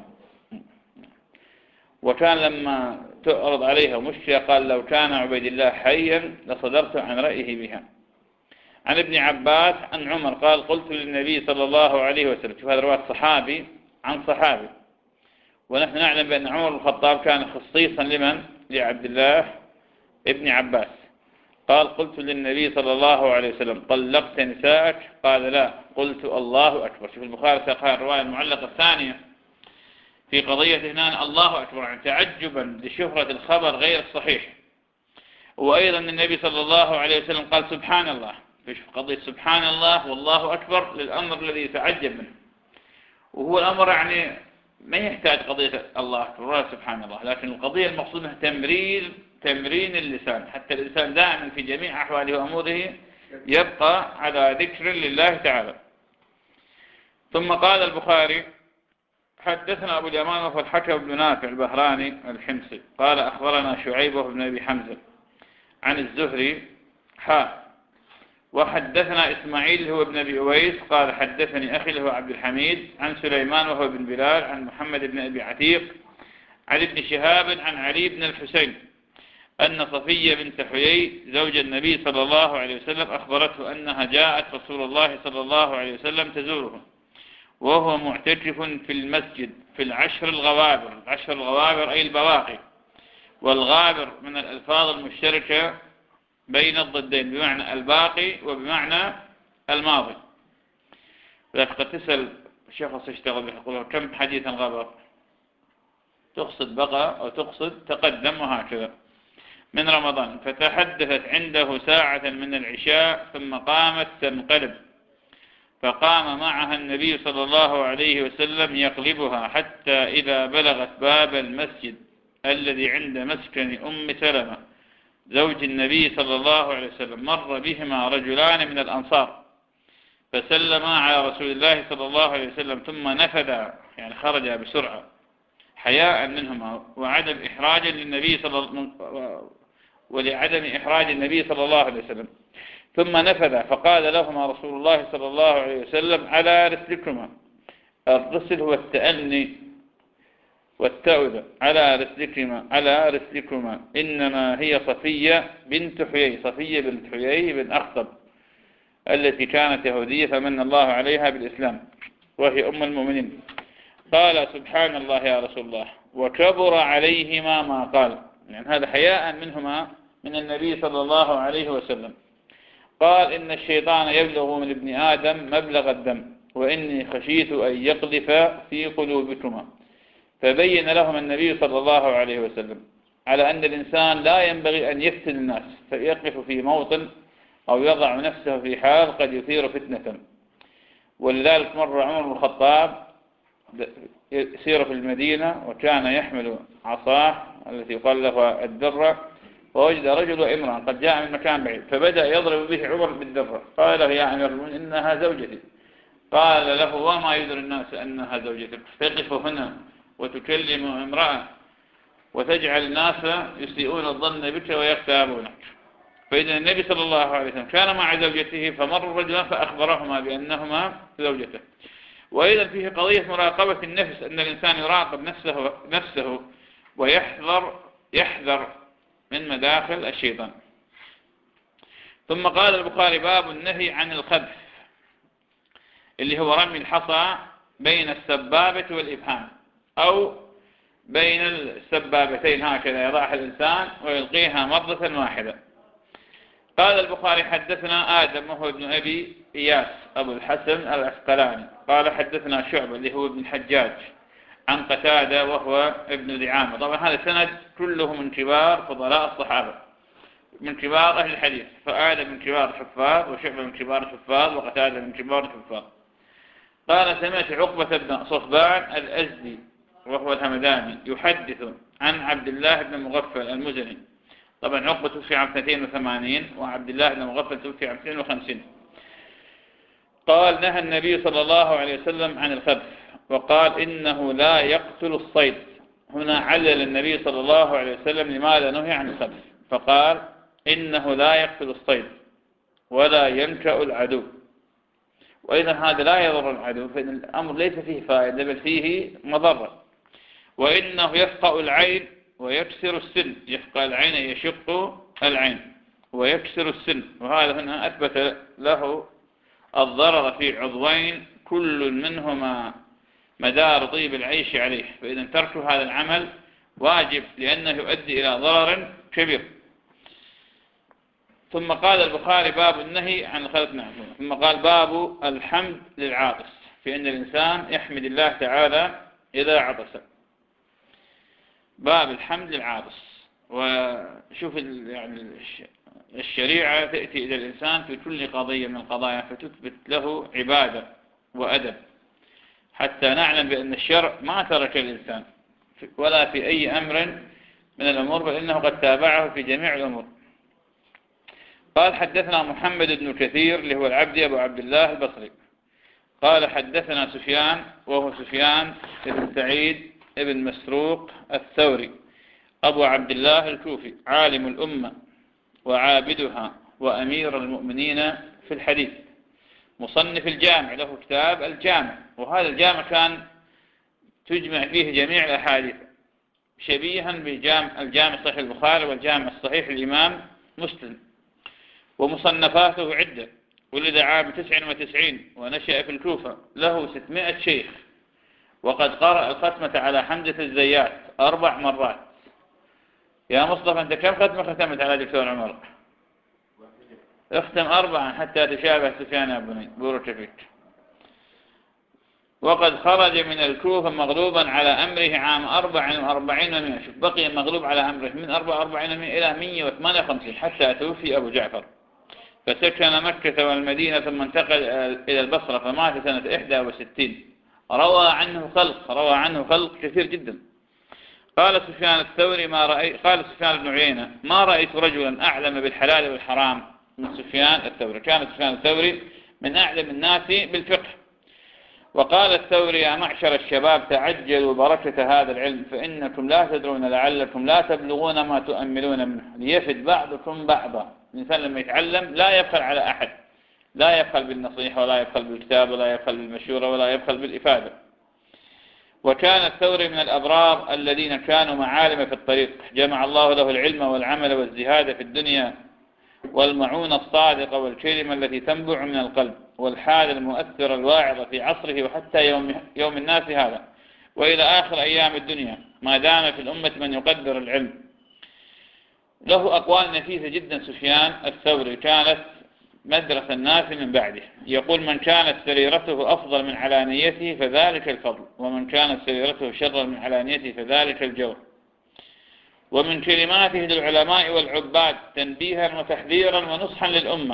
وكان لما تعرض عليها مشكلة قال لو كان عبيد الله حيا لصدرت عن رأيه بها. عن ابن عباس عن عمر قال قلت للنبي صلى الله عليه وسلم، شوف هذا رواية صحابي عن صحابي، ونحن نعلم بأن عمر بن الخطاب كان خصيصا لمن؟ لعبد الله ابن عباس. قال قلت للنبي صلى الله عليه وسلم طلقت نساءك؟ قال لا. قلت الله أكبر. شوف البخاري ساقها الرواية المعلقة الثانية في قضية هنا الله أكبر، يعني تعجبا لشهرة الخبر غير الصحيح. وأيضا النبي صلى الله عليه وسلم قال سبحان الله، في قضية سبحان الله والله أكبر للأمر الذي يتعجب منه، وهو الأمر يعني ما يحتاج قضية الله أكبر ولا سبحان الله، لكن القضية المقصودة تمرين تمرين اللسان، حتى الإنسان دائما في جميع أحواله وأموره يبقى على ذكر لله تعالى. ثم قال البخاري حدثنا أبو اليمان وهو الحكم بن نافع البهراني الحمصي قال أخبرنا شعيب بن أبي حمزة عن الزهري حاء وحدثنا إسماعيل هو ابن أبي أويس قال حدثني أخي له عبد الحميد عن سليمان وهو بن بلال عن محمد بن أبي عتيق عن ابن شهاب عن علي بن الحسين أن صفية بنت حيي زوج النبي صلى الله عليه وسلم أخبرته أنها جاءت رسول الله صلى الله عليه وسلم تزوره وهو معتكف في المسجد في العشر الغوابر. العشر الغوابر أي البواقي، والغابر من الألفاظ المشتركة بين الضدين بمعنى الباقي وبمعنى الماضي. قد تسأل شخص يشتغل بحقوله كم حديثا غابر، تقصد بقى أو تقصد تقدم وهكذا. من رمضان فتحدثت عنده ساعة من العشاء ثم قامت تنقلب، فقام معها النبي صلى الله عليه وسلم يقلبها حتى إذا بلغت باب المسجد الذي عند مسكن أم سلمة زوج النبي صلى الله عليه وسلم مر بهما رجلان من الأنصار فسلما على رسول الله صلى الله عليه وسلم ثم نفذا، يعني خرجا بسرعة حياء منهما وعدم إحراج للنبي صلى الله ولعدم إحراج النبي صلى الله عليه وسلم، ثم نفذ فقال لهما رسول الله صلى الله عليه وسلم على رسلكما. الرسل هو التأني والتأذى. على رسلكما على رسلكما إنما هي صفية بنت حيي، صفية بنت حيي بن أخطب التي كانت يهودية فمن الله عليها بالإسلام وهي أم المؤمنين. قال سبحان الله يا رسول الله، وكبر عليهما ما قال، يعني هذا حياء منهما من النبي صلى الله عليه وسلم. قال إن الشيطان يبلغ من ابن آدم مبلغ الدم وإني خشيت أن يقذف في قلوبكما. فبين لهم النبي صلى الله عليه وسلم على أن الإنسان لا ينبغي أن يفتن الناس فيقف في موطن أو يضع نفسه في حال قد يثير فتنة. ولذلك مر عمر بن الخطاب يسير في المدينة وكان يحمل عصاه التي يقال له الدرة، فوجد رجل وامرأة قد جاء من مكان بعيد فبدأ يضرب به عمر بالدرة. قال له يا أمير المؤمنين إنها زوجتي، قال له: وما يدري الناس أنها زوجتك؟ تقف هنا وتكلم امرأة وتجعل الناس يسيئون الظن بك ويغتابونك. فإذا النبي صلى الله عليه وسلم كان مع زوجته فمر رجلا فأخبرهما بأنهما زوجته. وإذا فيه قضية مراقبة النفس، أن الإنسان يراقب نفسه, نفسه ويحذر يحذر من مداخل الشيطان. ثم قال البخاري: باب النهي عن الخبث، اللي هو رمي الحصى بين السبابة والإبهام، أو بين السبابتين هكذا يضعها الإنسان ويلقيها مرة واحدة. قال البخاري: حدثنا آدم وهو ابن أبي إياس أبو الحسن العسقلاني قال حدثنا شعبة اللي هو ابن الحجاج عن قتادة وهو ابن دعامة. طبعا هذا السند كله من كبار فضلاء الصحابة، من كبار أهل الحديث، فآدم من كبار الحفاظ، وشعبة من كبار الحفاظ، وقتادة من كبار الحفاظ. قال: سمعت عقبة بن صفبان الأزدي وهو الهمداني يحدث عن عبد الله بن مغفل المزني. طبعا عقبة توفي عام اثنين وثمانين وعبد الله بن مغفل توفي عام اثنين وخمسين. قال: نهى النبي صلى الله عليه وسلم عن الخبث، وقال: إنه لا يقتل الصيد. هنا علل النبي صلى الله عليه وسلم لماذا نهي عن الخبث، فقال: إنه لا يقتل الصيد ولا ينكأ العدو. وإذا هذا لا يضر العدو، فإن الأمر ليس فيه فائدة بل فيه مضرة. وإنه يفقأ العين ويكسر السن، يفقأ العين يشق العين ويكسر السن، وهذا هنا أثبت له الضرر في عضوين كل منهما مدار طيب العيش عليه، فإذا ترك هذا العمل واجب لأنه يؤدي إلى ضرر كبير. ثم قال البخاري: باب النهي عن الخلق نعم. ثم قال: باب الحمد للعاطس، في أن الإنسان يحمد الله تعالى إذا عطس. باب الحمد للعاطس. وشوف يعني الشريعة تأتي إلى الإنسان في كل قضية من القضايا فتثبت له عبادة وأدب، حتى نعلم بأن الشرع ما ترك الإنسان ولا في أي أمر من الأمور، بل إنه قد تابعه في جميع الأمور. قال: حدثنا محمد بن كثير اللي هو العبدي أبو عبد الله البصري قال حدثنا سفيان وهو سفيان بن سعيد بن مسروق الثوري أبو عبد الله الكوفي عالم الأمة وعابدها وأمير المؤمنين في الحديث، مصنف الجامع، له كتاب الجامع، وهذا الجامع كان تجمع فيه جميع الأحاديث، شبيها بجامع الجامع الصحيح البخاري والجامع الصحيح الإمام مسلم. ومصنفاته عدة، ولد عام تسع وتسعين ونشأ في الكوفة، له ستمائة شيخ، وقد قرأ الختمة على حمزة الزيات أربع مرات. يا مصطفى أنت كم ختمة ختمت على دكتور عمر؟ اختم أربعا حتى تشابه سفيان يا بني بورك فيك. وقد خرج من الكوفة مغلوبا على أمره عام أربع وأربعين ومئة. شوف، بقي مغلوب على أمره من أربع وأربعين ومئة إلى مئة وثمانية وخمسين حتى توفي أبو جعفر، فسكن مكة والمدينة ثم انتقل إلى البصرة فمات سنة إحدى وستين. روى عنه خلق روى عنه خلق كثير جدا. قال سفيان الثوري ما رأيت قال سفيان بن عيينة: ما رأيت رجلا أعلم بالحلال والحرام من سفيان الثوري. كان سفيان الثوري من أعلم الناس بالفقه. وقال الثوري: يا معشر الشباب تعجلوا بركة هذا العلم، فإنكم لا تدرون لعلكم لا تبلغون ما تؤملون منه، ليفد بعضكم بعضا. الإنسان لما يتعلم لا يبخل على أحد، لا يبخل بالنصيحة ولا يبخل بالكتاب ولا يبخل بالمشورة ولا يبخل بالإفادة. وكان الثوري من الأبرار الذين كانوا معالم في الطريق، جمع الله له العلم والعمل والزهاد في الدنيا والمعونة الصادقة والكلمة التي تنبع من القلب والحال المؤثر الواعظ في عصره وحتى يوم, يوم الناس هذا وإلى آخر أيام الدنيا، ما دام في الأمة من يقدر العلم. له أقوال نفيسة جدا سفيان الثوري، كانت مدرسة الناس من بعده. يقول: من كانت سريرته أفضل من علانيته فذلك الفضل، ومن كانت سريرته شر من علانيته فذلك الجور. ومن كلماته للعلماء والعباد تنبيها وتحذيرا ونصحا للأمة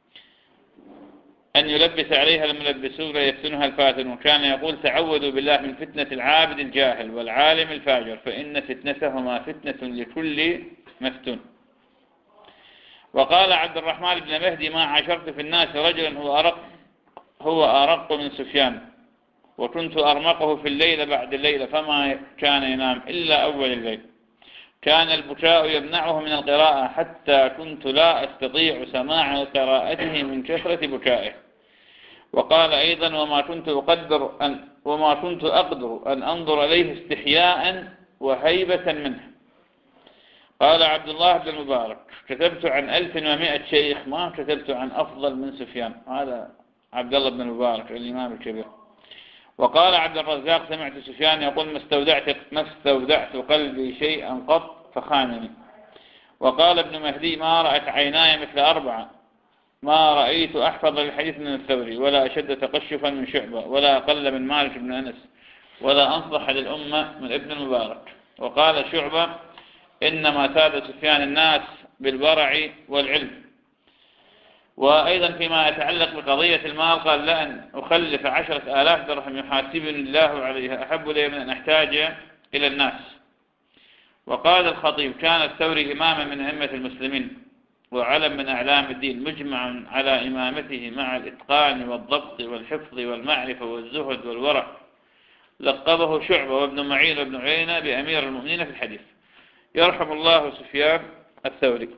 أن يلبس عليها الملبسون ويفتنها الفاتن. وكان يقول: تعوذوا بالله من فتنة العابد الجاهل والعالم الفاجر، فإن فتنتهما فتنة لكل مفتون. وقال عبد الرحمن بن مهدي: ما عاشرت في الناس رجلا هو أرق هو أرق من سفيان، وكنت أرمقه في الليل بعد الليل، فما كان ينام إلا أول الليل. كان البكاء يمنعه من القراءة، حتى كنت لا أستطيع سماع قراءته من كثرة بكائه. وقال أيضا: وما كنت أقدر أن وما كنت أقدر أن أنظر إليه استحياء وهيبة منه. قال عبد الله بن المبارك: كتبت عن ألف ومائة شيخ، ما كتبت عن أفضل من سفيان. هذا عبد الله بن المبارك الإمام الكبير. وقال عبد الرزاق: سمعت سفيان يقول: ما استودعت, ما استودعت قلبي شيئا قط فخانني. وقال ابن مهدي: ما رأت عيناي مثل أربعة، ما رأيت أحفظ الحديث من الثوري، ولا أشد تقشفا من شعبة، ولا أقل من مالك بن أنس، ولا أنصح للأمة من ابن المبارك. وقال شعبة: إنما ساد سفيان الناس بالورع والعلم. وأيضا فيما يتعلق بقضية المال قال: لأن أخلف عشرة آلاف درهم يحاسبني الله عليها أحب لي من أن أحتاج إلى الناس. وقال الخطيب: كان الثوري إماما من أئمة المسلمين، وعلم من أعلام الدين، مجمع على إمامته مع الإتقان والضبط والحفظ والمعرفة والزهد والورع. لقبه شعبة وابن معين وابن عيينة بأمير المؤمنين في الحديث. يرحم الله سفيان الثوري.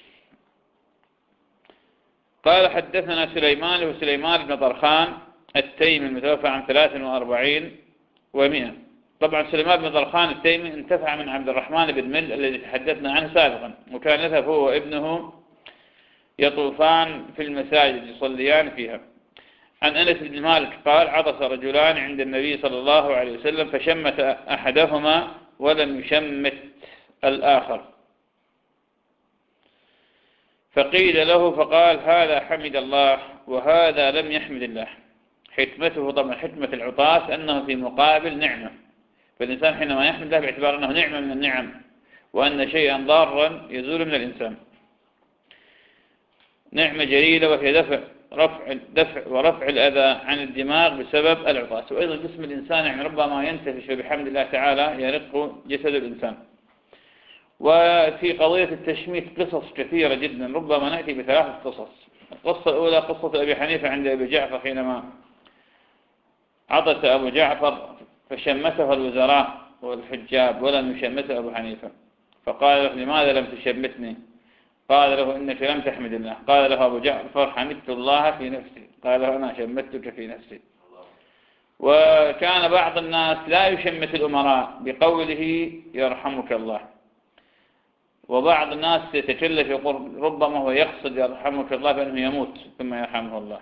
قال: حدثنا سليمان وسليمان بن طرخان التيمي المتوفى عن ثلاث وأربعين ومئة. طبعا سليمان بن طرخان التيمي انتفع من عبد الرحمن بن مل الذي تحدثنا عنه سابقا، وكان يذهب هو وابنه يطوفان في المساجد يصليان فيها. عن أنس بن مالك قال: عطس رجلان عند النبي صلى الله عليه وسلم، فشمت أحدهما ولم يشمت الآخر، فقيل له فقال: هذا حمد الله وهذا لم يحمد الله. حكمته طبعا حكمة العطاس أنه في مقابل نعمة، فالإنسان حينما يحمد الله باعتبار أنه نعمة من النعم، وأن شيئا ضارا يزول من الإنسان، نعمة جليلة وهي دفع رفع دفع ورفع الأذى عن الدماغ بسبب العطاس. وأيضا جسم الإنسان يعني ربما ينتفش بحمد الله تعالى يرق جسد الإنسان. وفي قضية التشميت قصص كثيرة جدا، ربما نأتي بثلاثة قصص. القصة الأولى قصة أبي حنيفة عند أبي جعفر حينما عطس أبو جعفر فشمته الوزراء والحجاب ولم يشمته أبو حنيفة، فقال له: لماذا لم تشمتني؟ قال له: إنك لم تحمد الله. قال له أبو جعفر: حمدت الله في نفسي. قال له: أنا شمتك في نفسي. وكان بعض الناس لا يشمت الأمراء بقوله يرحمك الله، وبعض الناس يتكلف يقول ربما هو يقصد يرحمك الله بأنه يموت ثم يرحمه الله.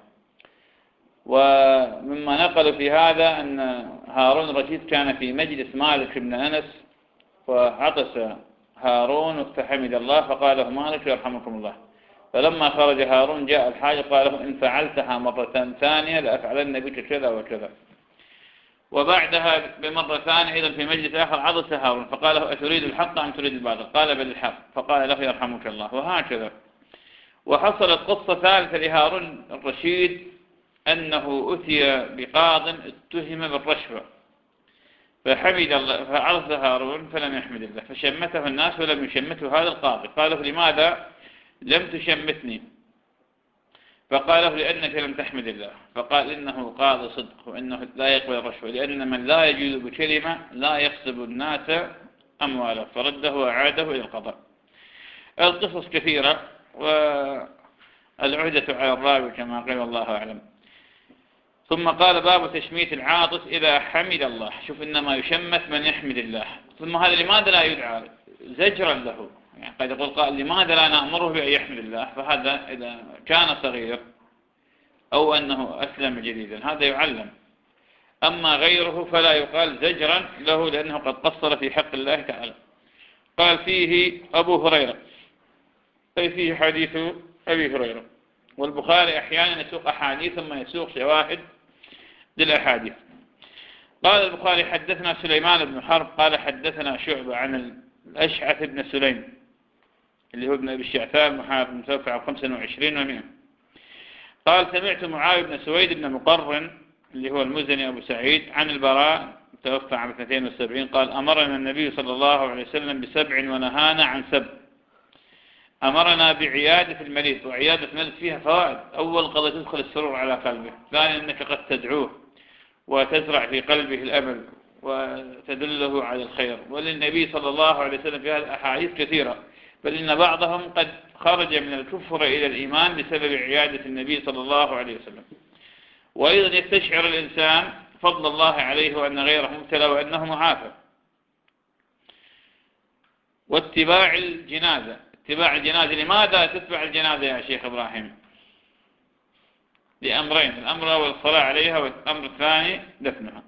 ومما نقل في هذا أن هارون الرشيد كان في مجلس مالك بن أنس، وعطس هارون فحمد الله، فقال له مالك: يرحمكم الله. فلما خرج هارون جاء الحاج قال له: إن فعلتها مرة ثانية لأفعلن بك كذا وكذا. وبعدها بمرة ثانية أيضا في مجلس آخر عطس هارون، فقال له: أتريد الحق أم تريد الباطل؟ قال: بل الحق. فقال له: يرحمك الله. وهكذا. وحصلت قصة ثالثة لهارون الرشيد أنه أتي بقاض اتهم بالرشوة، فحمد الله فعرض هارون فلم يحمد الله، فشمته الناس ولم يشمته هذا القاضي. قال له: لماذا لم تشمتني؟ فقال له: لأنك لم تحمد الله. فقال: إنه قاضي صدق، وإنه لا يقبل الرشوة، لأن من لا يجوز بكلمة لا يحسب الناس أمواله، فرده وعاده إلى القضاء. القصص كثيرة، والعهدة على الراوي كما قال الله أعلم. ثم قال: باب تشميت العاطس إذا حمد الله. شوف، إنما يشمت من يحمد الله. ثم هذا لماذا لا يدعى زجرا له؟ يعني قد يقول قال: لماذا لا نأمره بأن يحمد الله؟ فهذا إذا كان صغير أو أنه أسلم جديدا هذا يعلم. أما غيره فلا يقال زجرا له، لأنه قد قصر في حق الله تعالى. قال: فيه أبو هريرة، أي فيه حديث أبي هريرة. والبخاري أحيانا يسوق أحاديث ثم يسوق شواهد للأحاديث. قال البخاري: حدثنا سليمان بن حرب قال حدثنا شعبة عن الأشعث بن سليم اللي هو ابن أبي الشعثاء محارب متوفى عام خمسة وعشرين ومئة. قال: سمعت معاوية بن سويد بن مقرن اللي هو المزني أبو سعيد عن البراء متوفى عام اثنين وسبعين قال: أمرنا النبي صلى الله عليه وسلم بسبع ونهانا عن سبع. أمرنا بعيادة المريض، وعيادة المريض فيها فوائد. أول قضية تدخل السرور على قلبه، ثانيا أنك قد تدعوه وتزرع في قلبه الأمل وتدله على الخير. وللنبي صلى الله عليه وسلم في هذه الأحاديث كثيرة، بل إن بعضهم قد خرج من الكفر إلى الإيمان بسبب عيادة النبي صلى الله عليه وسلم. وأيضا يستشعر الإنسان فضل الله عليه وأن غيره مبتلى وأنه معافى. واتباع الجنازة، اتباع الجنازة، لماذا تتبع الجنازة يا شيخ إبراهيم؟ لأمرين: الأمر الأول الصلاة عليها، والأمر الثاني دفنها.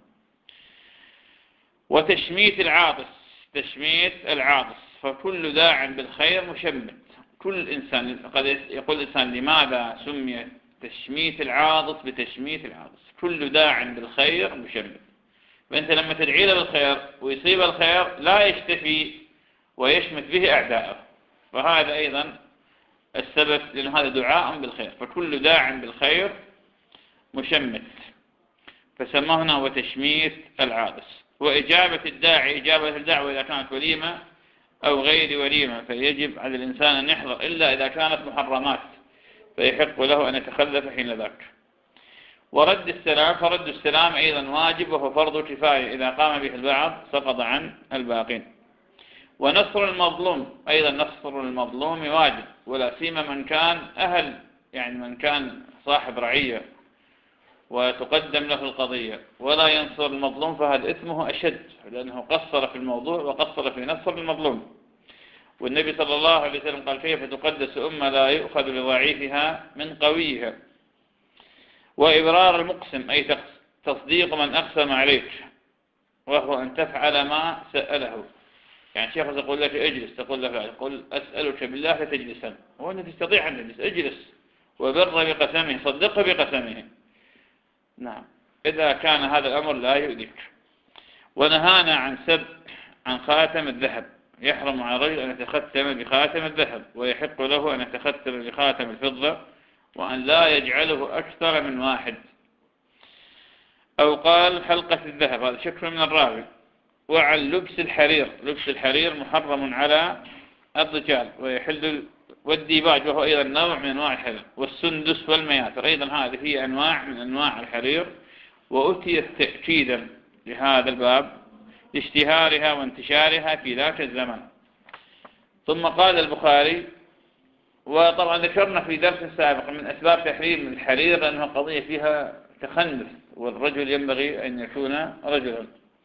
وتشميت العاطس، تشميت العاطس، فكل داع بالخير مشمت. كل إنسان قد يقول الإنسان لماذا سمي تشميت العاطس بتشميت العاطس؟ كل داع بالخير مشمت. فأنت لما تدعي له بالخير ويصيب الخير لا يشتفي ويشمت به أعداءه، فهذا أيضا السبب، لأن هذا دعاء بالخير. فكل داع بالخير مشمت، فسماه هنا وتشميت العاطس. وإجابة الداعي، إجابة الدعوة إذا كانت وليمة أو غير وليمة، فيجب على الإنسان أن يحضر، إلا إذا كانت محرمات فيحق له أن يتخلف حين ذاك. ورد السلام، فرد السلام أيضا واجب، وهو فرض كفاية، إذا قام به البعض سقط عن الباقين. ونصر المظلوم، أيضا نصر المظلوم واجب، ولا سيما من كان أهل، يعني من كان صاحب رعية وتقدم له القضية ولا ينصر المظلوم، فهذا إثمه أشد، لأنه قصر في الموضوع وقصر في نصر المظلوم. والنبي صلى الله عليه وسلم قال: كيف تقدس أمة لا يؤخذ لضعيفها من قويها. وإبرار المقسم، أي تصديق من أقسم عليك، وهو أن تفعل ما سأله. يعني شيخ يقول لك اجلس، تقول له يقول أسألك بالله فتجلسا، هو أنت تستطيع أن تجلس، اجلس وبر بقسمه، صدقه بقسمه. نعم، إذا كان هذا الأمر لا يؤذيك. ونهانا عن سب عن خاتم الذهب، يحرم على الرجل أن يتختم بخاتم الذهب، ويحق له أن يتختم بخاتم الفضة، وأن لا يجعله أكثر من واحد. أو قال حلقة الذهب، هذا شك من الراوي. وعن لبس الحرير، لبس الحرير محرم على الرجال ويحل، والديباج وهو أيضا نوع من أنواع الحرير، والسندس والمياتر أيضا هذه هي أنواع من أنواع الحرير، وأتيت تأكيدا لهذا الباب لاشتهارها وانتشارها في ذاك الزمن. ثم قال البخاري، وطبعا ذكرنا في درس سابق من أسباب تحريم الحرير لأنها قضية فيها تخنث، والرجل ينبغي أن يكون رجلا.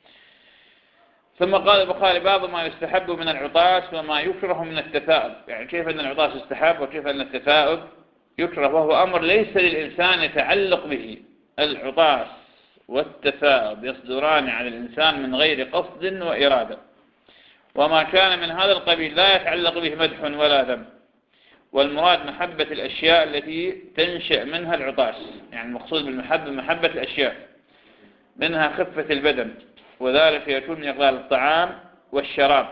ثم قال البخاري: باب ما يستحب من العطاس وما يكره من التثاؤب. يعني كيف أن العطاس يستحب وكيف أن التثاؤب يكره، وهو أمر ليس للإنسان يتعلق به. العطاس والتثاؤب يصدران عن الإنسان من غير قصد وإرادة، وما كان من هذا القبيل لا يتعلق به مدح ولا ذم. والمراد محبة الأشياء التي تنشأ منها العطاس، يعني المقصود بالمحبة محبة الأشياء، منها خفة البدن، وذلك يكون من إقلال الطعام والشراب.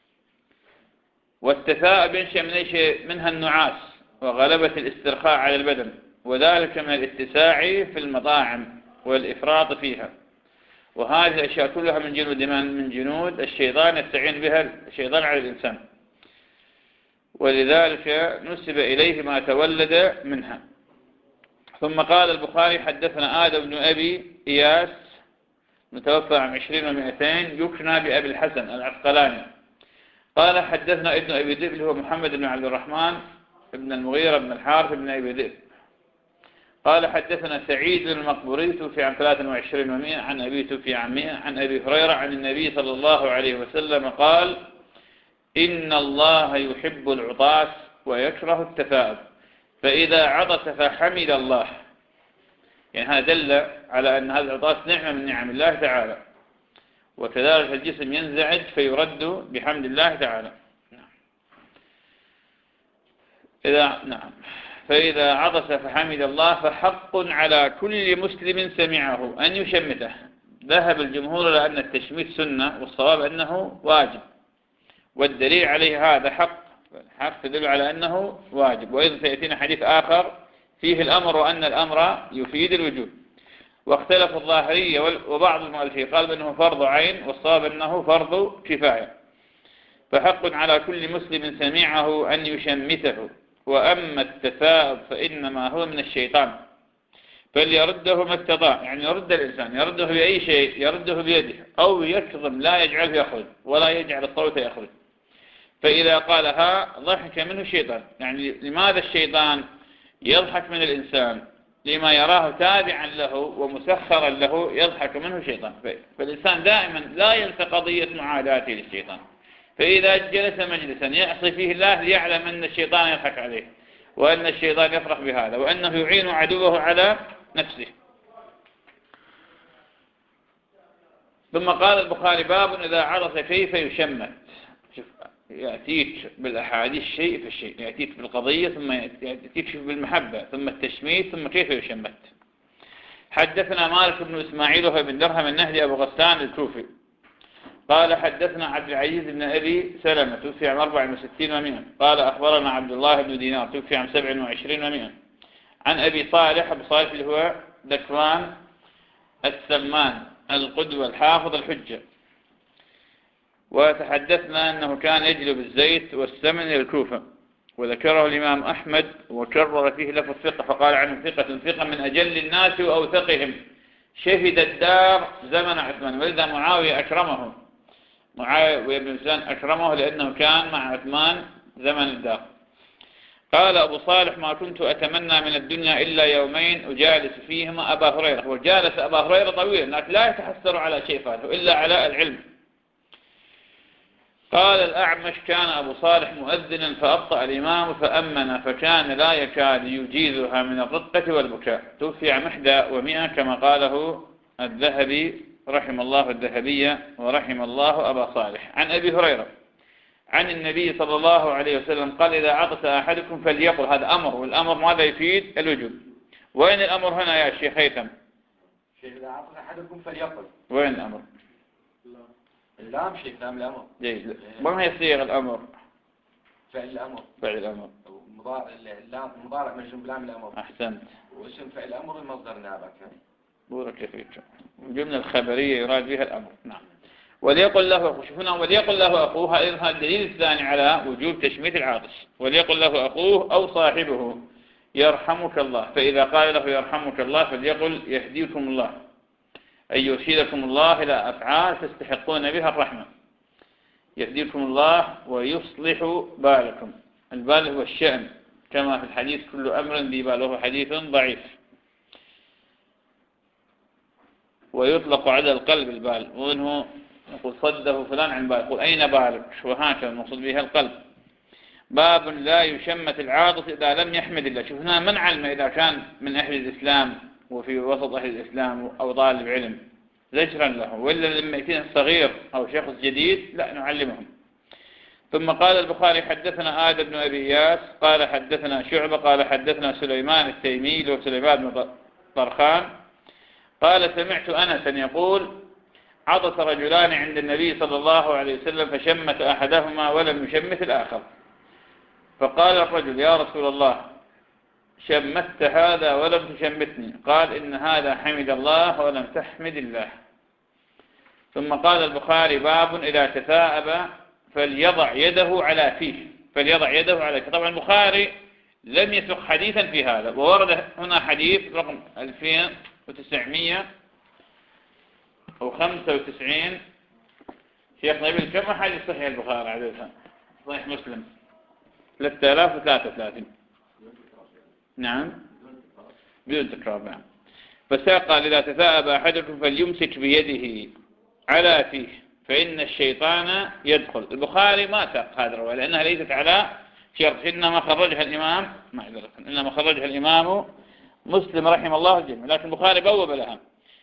والتثاؤب ينشأ من أي شيء؟ منها النعاس وغلبة الاسترخاء على البدن، وذلك من الاتساع في المطاعم والإفراط فيها. وهذه الأشياء كلها من جنود من جنود الشيطان يستعين بها الشيطان على الإنسان، ولذلك نسب إليه ما تولد منها. ثم قال البخاري: حدثنا آدم بن أبي إياس متوفى عام عشرين ومئتين، يكنى بأبي الحسن العسقلاني، قال: حدثنا ابن أبي ذئب اللي هو محمد بن عبد الرحمن بن المغيرة بن الحارث بن أبي ذئب، قال: حدثنا سعيد المقبوري توفي عام ثلاث وعشرين ومئة عن أبي توفي عام مئة عن أبي هريرة عن النبي صلى الله عليه وسلم قال: إن الله يحب العطاس ويكره التثاؤب، فإذا عطس فحمد الله. يعني هذا دل على أن هذا العطاس نعمة من نعم الله تعالى، وكذلك الجسم ينزعج فيرد بحمد الله تعالى. إذا نعم فإذا عطس فحمد الله، فحق على كل مسلم سمعه أن يشمته. ذهب الجمهور إلى أن التشميت سنة، والصواب أنه واجب، والدليل عليه هذا حق، حق تدل على أنه واجب. وإذن سيأتينا حديث آخر فيه الأمر وأن الأمر يفيد الوجوب. واختلف الظاهرية وبعض المؤلفين قال بأنه فرض عين، والصواب أنه فرض كفاية. فحق على كل مسلم سمعه أن يشمته، وأما التثاؤب فإنما هو من الشيطان فليرده ما استطاع، يعني يرد الإنسان يرده بأي شيء، يرده بيده أو يكظم لا يجعله يخرج ولا يجعل الصوت يخرج. فإذا قالها ضحك منه الشيطان. يعني لماذا الشيطان يضحك من الإنسان؟ لما يراه تابعا له ومسخرا له يضحك منه الشيطان. فالإنسان دائما لا ينسى قضية معاداته للشيطان، فإذا جلس مجلسا يعصي فيه الله ليعلم أن الشيطان يضحك عليه، وأن الشيطان يفرح بهذا، وأنه يعين عدوه على نفسه. ثم قال البخاري: باب إذا عرف كيف يشمت. شوف، يأتيك بالأحاديث شيء في الشيء، يأتيك بالقضية ثم يأتيك بالمحبة ثم التشميت ثم كيف يشمت. حدثنا مالك بن إسماعيل وهو بن درهم النهدي أبو غسان الكوفي قال حدثنا عبد العزيز بن أبي سلمة توفي عام أربع وستين ومئة قال أخبرنا عبد الله بن دينار توفي عام سبع وعشرين ومئة عن أبي صالح. أبو صالح اللي هو ذكوان السمان القدوة الحافظ الحجة. وتحدثنا أنه كان يجلب الزيت والسمن إلى الكوفة، وذكره الإمام أحمد وكرر فيه لفظ ثقة فقال عنه ثقة ثقة من أجل الناس وأوثقهم، شهد الدار زمن عثمان. ولذا معاوية أكرمه، معاوية بن سفيان أكرمه لأنه كان مع عثمان زمن الدار. قال أبو صالح: ما كنت أتمنى من الدنيا إلا يومين أجالس فيهما أبا هريرة. وجالس أبا هريرة طويلا لكن لا يتحسر على شيء فاته إلا على العلم. قال الأعمش: كان أبو صالح مؤذنا فأبطأ الإمام فأمن فكان لا يكاد يجيزها من الرقة والبكاء. توفي عام إحدى ومئة كما قاله الذهبي رحم الله الذهبية ورحم الله أبا صالح. عن أبي هريرة عن النبي صلى الله عليه وسلم قال: إذا عطس أحدكم فليقل. هذا أمر، والأمر ماذا يفيد؟ الوجوب. وين الأمر هنا يا شيخ هيثم؟ إذا عطس أحدكم فليقل. وين الأمر؟ اللام شيء لام الأمر. جيد. ما هي صيغ الأمر؟ فعل الأمر. فعل الأمر. مضارع اللام مضارع مجزوم بلام الأمر. أحسنت. واسم فعل الأمر المصدر نابع. بورك فيك. الجملة الخبرية يراد بها الأمر. نعم. وليقل له، شوفنا، وليقل له أخوه. هذا الدليل الثاني على وجوب تشميت العاطس. وليقل له أخوه أو صاحبه يرحمك الله. فإذا قال له يرحمك الله فليقل يهديكم الله، أي يرشدكم الله إلى أفعال تستحقون بها الرحمة. يهديكم الله ويصلح بالكم. البال هو الشأن كما في الحديث: كل أمر ذي بال، وهو حديث ضعيف. ويطلق على القلب البال، ومنه يقول صده فلان عن بال، يقول أين بالك، وهكذا المقصود بها القلب. باب لا يشمت العاطس إذا لم يحمد الله. شوف هنا من علم إذا كان من أهل الإسلام وفي وسط أهل الإسلام أو طالب علم زجرا له، ولا لما يكون صغير أو شخص جديد لا نعلمهم. ثم قال البخاري: حدثنا آدم بن أبي إياس قال حدثنا شعبة قال حدثنا سليمان التيمي وسليمان بن طرخان قال: سمعت أنسا يقول: عطس رجلان عند النبي صلى الله عليه وسلم فشمت أحدهما ولم يشمت الآخر، فقال الرجل: يا رسول الله، شمت هذا ولم تشمتني. قال: إن هذا حمد الله ولم تحمد الله. ثم قال البخاري: باب إذا تثاءب فليضع يده على فيه. فليضع يده على فيه. طبعا البخاري لم يسق حديثا في هذا، وورد هنا حديث رقم ألفين وتسعمئة وخمسة وتسعين. شيخ نبيل كم حديث صحيح البخاري عددها؟ صحيح مسلم ثلاثة آلاف وثلاثة وثلاثين. نعم بدون تكرار. نعم. فساق: إذا تثاءب أحدكم فليمسك بيده على فيه فإن الشيطان يدخل. البخاري ما ساق هذا الرواية لأنها ليست على شرط، إنما خرجها الإمام معذرة إنما خرجها الإمام مسلم رحمه الله الجميع، لكن البخاري بوب لها.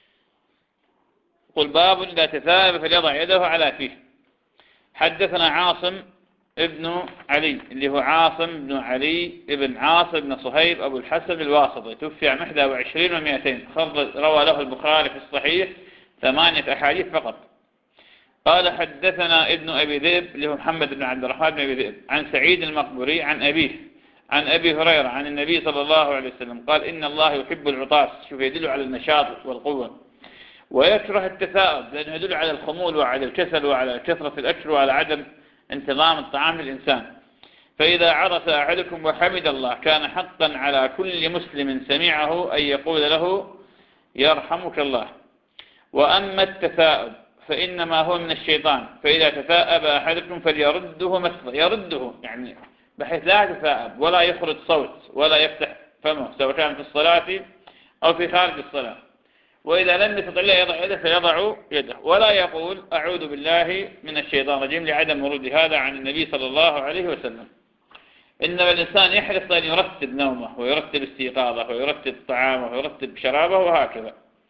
قل: باب إذا تثاءب فليضع يده على فيه. حدثنا عاصم ابن علي اللي هو عاصم بن علي ابن عاصم بن صهيب أبو الحسن الواسطي، توفي عام إحدى وعشرين ومئتين. روى له البخاري في الصحيح ثمانية أحاديث فقط. قال: حدثنا ابن أبي ذئب اللي هو محمد بن عبد الرحمن بن أبي ذئب عن سعيد المقبوري عن أبيه عن أبي هريرة عن النبي صلى الله عليه وسلم قال: إن الله يحب العطاس. شوف، يدل على النشاط والقوة، ويكره التثاؤب لأنه يدل على الخمول وعلى الكسل وعلى كثرة الأكل وعلى عدم انتظام الطعام للإنسان. فإذا عرس أحدكم وحمد الله كان حقا على كل مسلم سمعه أن يقول له يرحمك الله. وأما التثاؤب فإنما هو من الشيطان، فإذا تثاءب أحدكم فليرده مثلا، يرده يعني بحيث لا يتثاءب ولا يخرج صوت ولا يفتح فمه سواء كان في الصلاة أو في خارج الصلاة. وإذا لم يستطع إلا يضع يده فيضع يده، ولا يقول أعوذ بالله من الشيطان الرجيم لعدم ورود هذا عن النبي صلى الله عليه وسلم. إنما الإنسان يحرص أن يرتب نومه ويرتب استيقاظه ويرتب طعامه ويرتب شرابه وهكذا.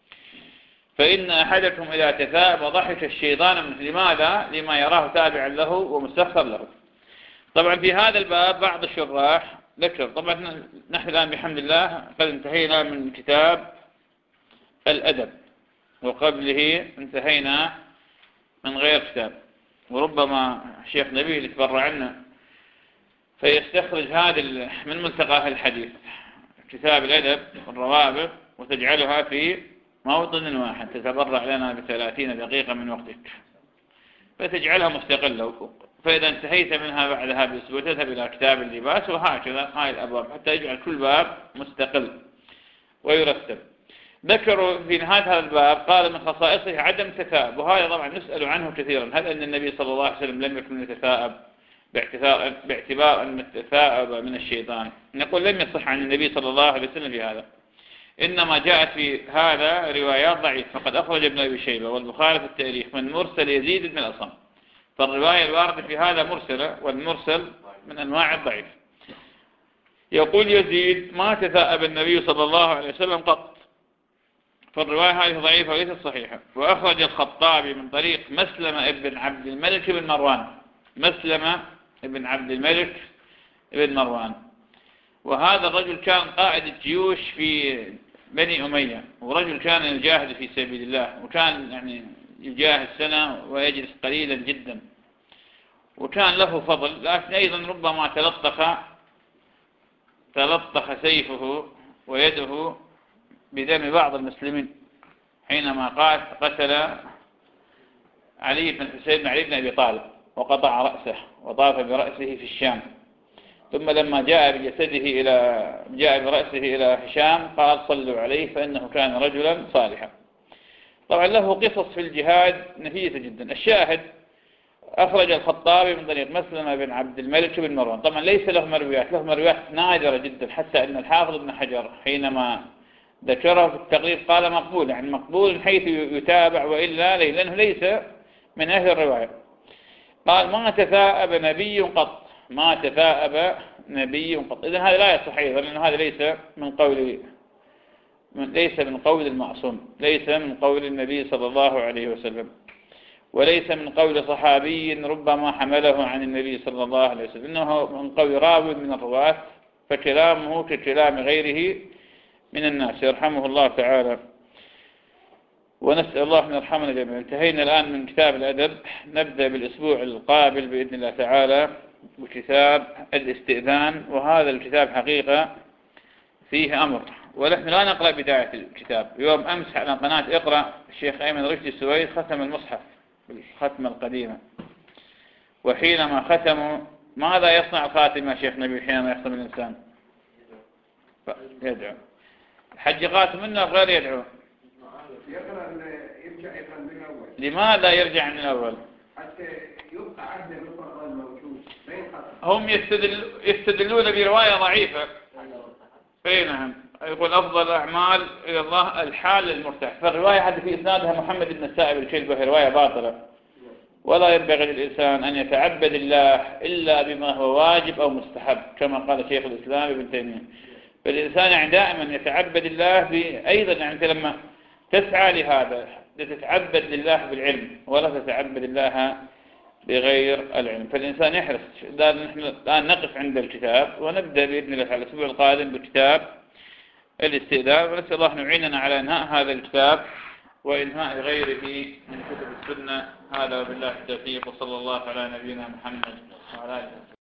فإن أحدكم إذا تثاءب ضحك الشيطان منه. لماذا؟ لما يراه تابعا له ومستخسر له. طبعا في هذا الباب بعض الشراح ذكر، طبعا نحن الآن بحمد الله قد انتهينا من كتاب الأدب، وقبله انتهينا من غير كتاب، وربما الشيخ نبيل يتبرع عنا فيستخرج هذا من ملتقى الحديث كتاب الأدب والروابط وتجعلها في موطن واحد، تتبرع لنا بثلاثين دقيقة من وقتك فتجعلها مستقلة. فإذا انتهيت منها بعدها بأسبوع تذهب إلى كتاب اللباس، وهكذا هاي الأبواب حتى يجعل كل باب مستقل ويرتب. ذكروا في نهاية هذا الباب قال من خصائصه عدم تثاءب، وهذا طبعا نسأل عنه كثيرا، هل أن النبي صلى الله عليه وسلم لم يكن يتثاءب باعتبار أن التثاءب من الشيطان؟ نقول لم يصح عن النبي صلى الله عليه وسلم في هذا، إنما جاءت في هذا روايات ضعيفة. فقد أخرج ابن أبي شيبة والبخاري في التاريخ من مرسل يزيد بن الأصم، فالرواية الواردة في هذا مرسلة، والمرسل من أنواع الضعيف. يقول يزيد ما تثاءب النبي صلى الله عليه وسلم قط، فالرواية هذه ضعيفة وليست صحيحة. وأخرج الخطابي من طريق مسلمة ابن عبد الملك بن مروان، مسلمة ابن عبد الملك بن مروان، وهذا الرجل كان قائد الجيوش في بني أمية، ورجل كان يجاهد في سبيل الله، وكان يعني يجاهد سنة ويجلس قليلا جدا، وكان له فضل، لكن أيضا ربما تلطخ تلطخ سيفه ويده بدم بعض المسلمين حينما قتل علي بن حسين بن علي بن أبي طالب وقطع رأسه وطاف برأسه في الشام. ثم لما جاء بجسده إلى جاء برأسه إلى هشام قال صلوا عليه فإنه كان رجلا صالحا. طبعا له قصص في الجهاد نفيسة جدا. الشاهد أخرج الخطابي من طريق مسلمة بن عبد الملك بن مروان، طبعا ليس له مرويات، له مرويات نادرة جدا، حتى أن الحافظ ابن حجر حينما ذكره في التقريب قال مقبول، يعني مقبول من حيث يتابع وإلا ليه، لأنه ليس من أهل الرواية. قال ما تثاءب نبي قط، ما تثاءب نبي قط. إذن هذا لا يصح أيضا، لأن هذا ليس من قول ليس من قول المعصوم، ليس من قول النبي صلى الله عليه وسلم، وليس من قول صحابي ربما حمله عن النبي صلى الله عليه وسلم، إنه من قول راوي من الرواة، فكلامه ككلام غيره من الناس يرحمه الله تعالى. ونسأل الله أن يرحمنا جميعا. انتهينا الآن من كتاب الأدب، نبدأ بالأسبوع القابل بإذن الله تعالى بكتاب الاستئذان. وهذا الكتاب حقيقة فيه أمر، ونحن لا نقرأ بداية الكتاب. يوم أمس على قناة اقرأ الشيخ أيمن رشدي السويد ختم المصحف بالختمة القديمة، وحينما ختموا ماذا يصنع الخاتم يا شيخ نبي حينما يختم الإنسان؟ يدعو. الحج قاتم منه غير يدعو. لماذا يرجع من الأول؟ حتى يبقى عهد المفرد موجود. هم يستدل يستدلون برواية ضعيفة. اي نعم، يقول أفضل الأعمال إلى الله الحال المرتاح، فالرواية هذه في إسنادها محمد بن السائب الكلبة رواية باطلة. ولا ينبغي للإنسان أن يتعبد الله إلا بما هو واجب أو مستحب، كما قال شيخ الإسلام ابن تيمية. فالإنسان يعني دائما يتعبد الله أيضا، يعني لما تسعى لهذا لتتعبد لله بالعلم ولا تتعبد الله بغير العلم. فالإنسان يحرص. نحن الآن نقف عند الكتاب ونبدأ بإذن الله على الأسبوع القادم بكتاب الاستئذان، ونسأل الله أن يعيننا على إنهاء هذا الكتاب وإنهاء غيره من كتب السنة. هذا وبالله التوفيق، وصلى الله على نبينا محمد وعلى آله وسلم.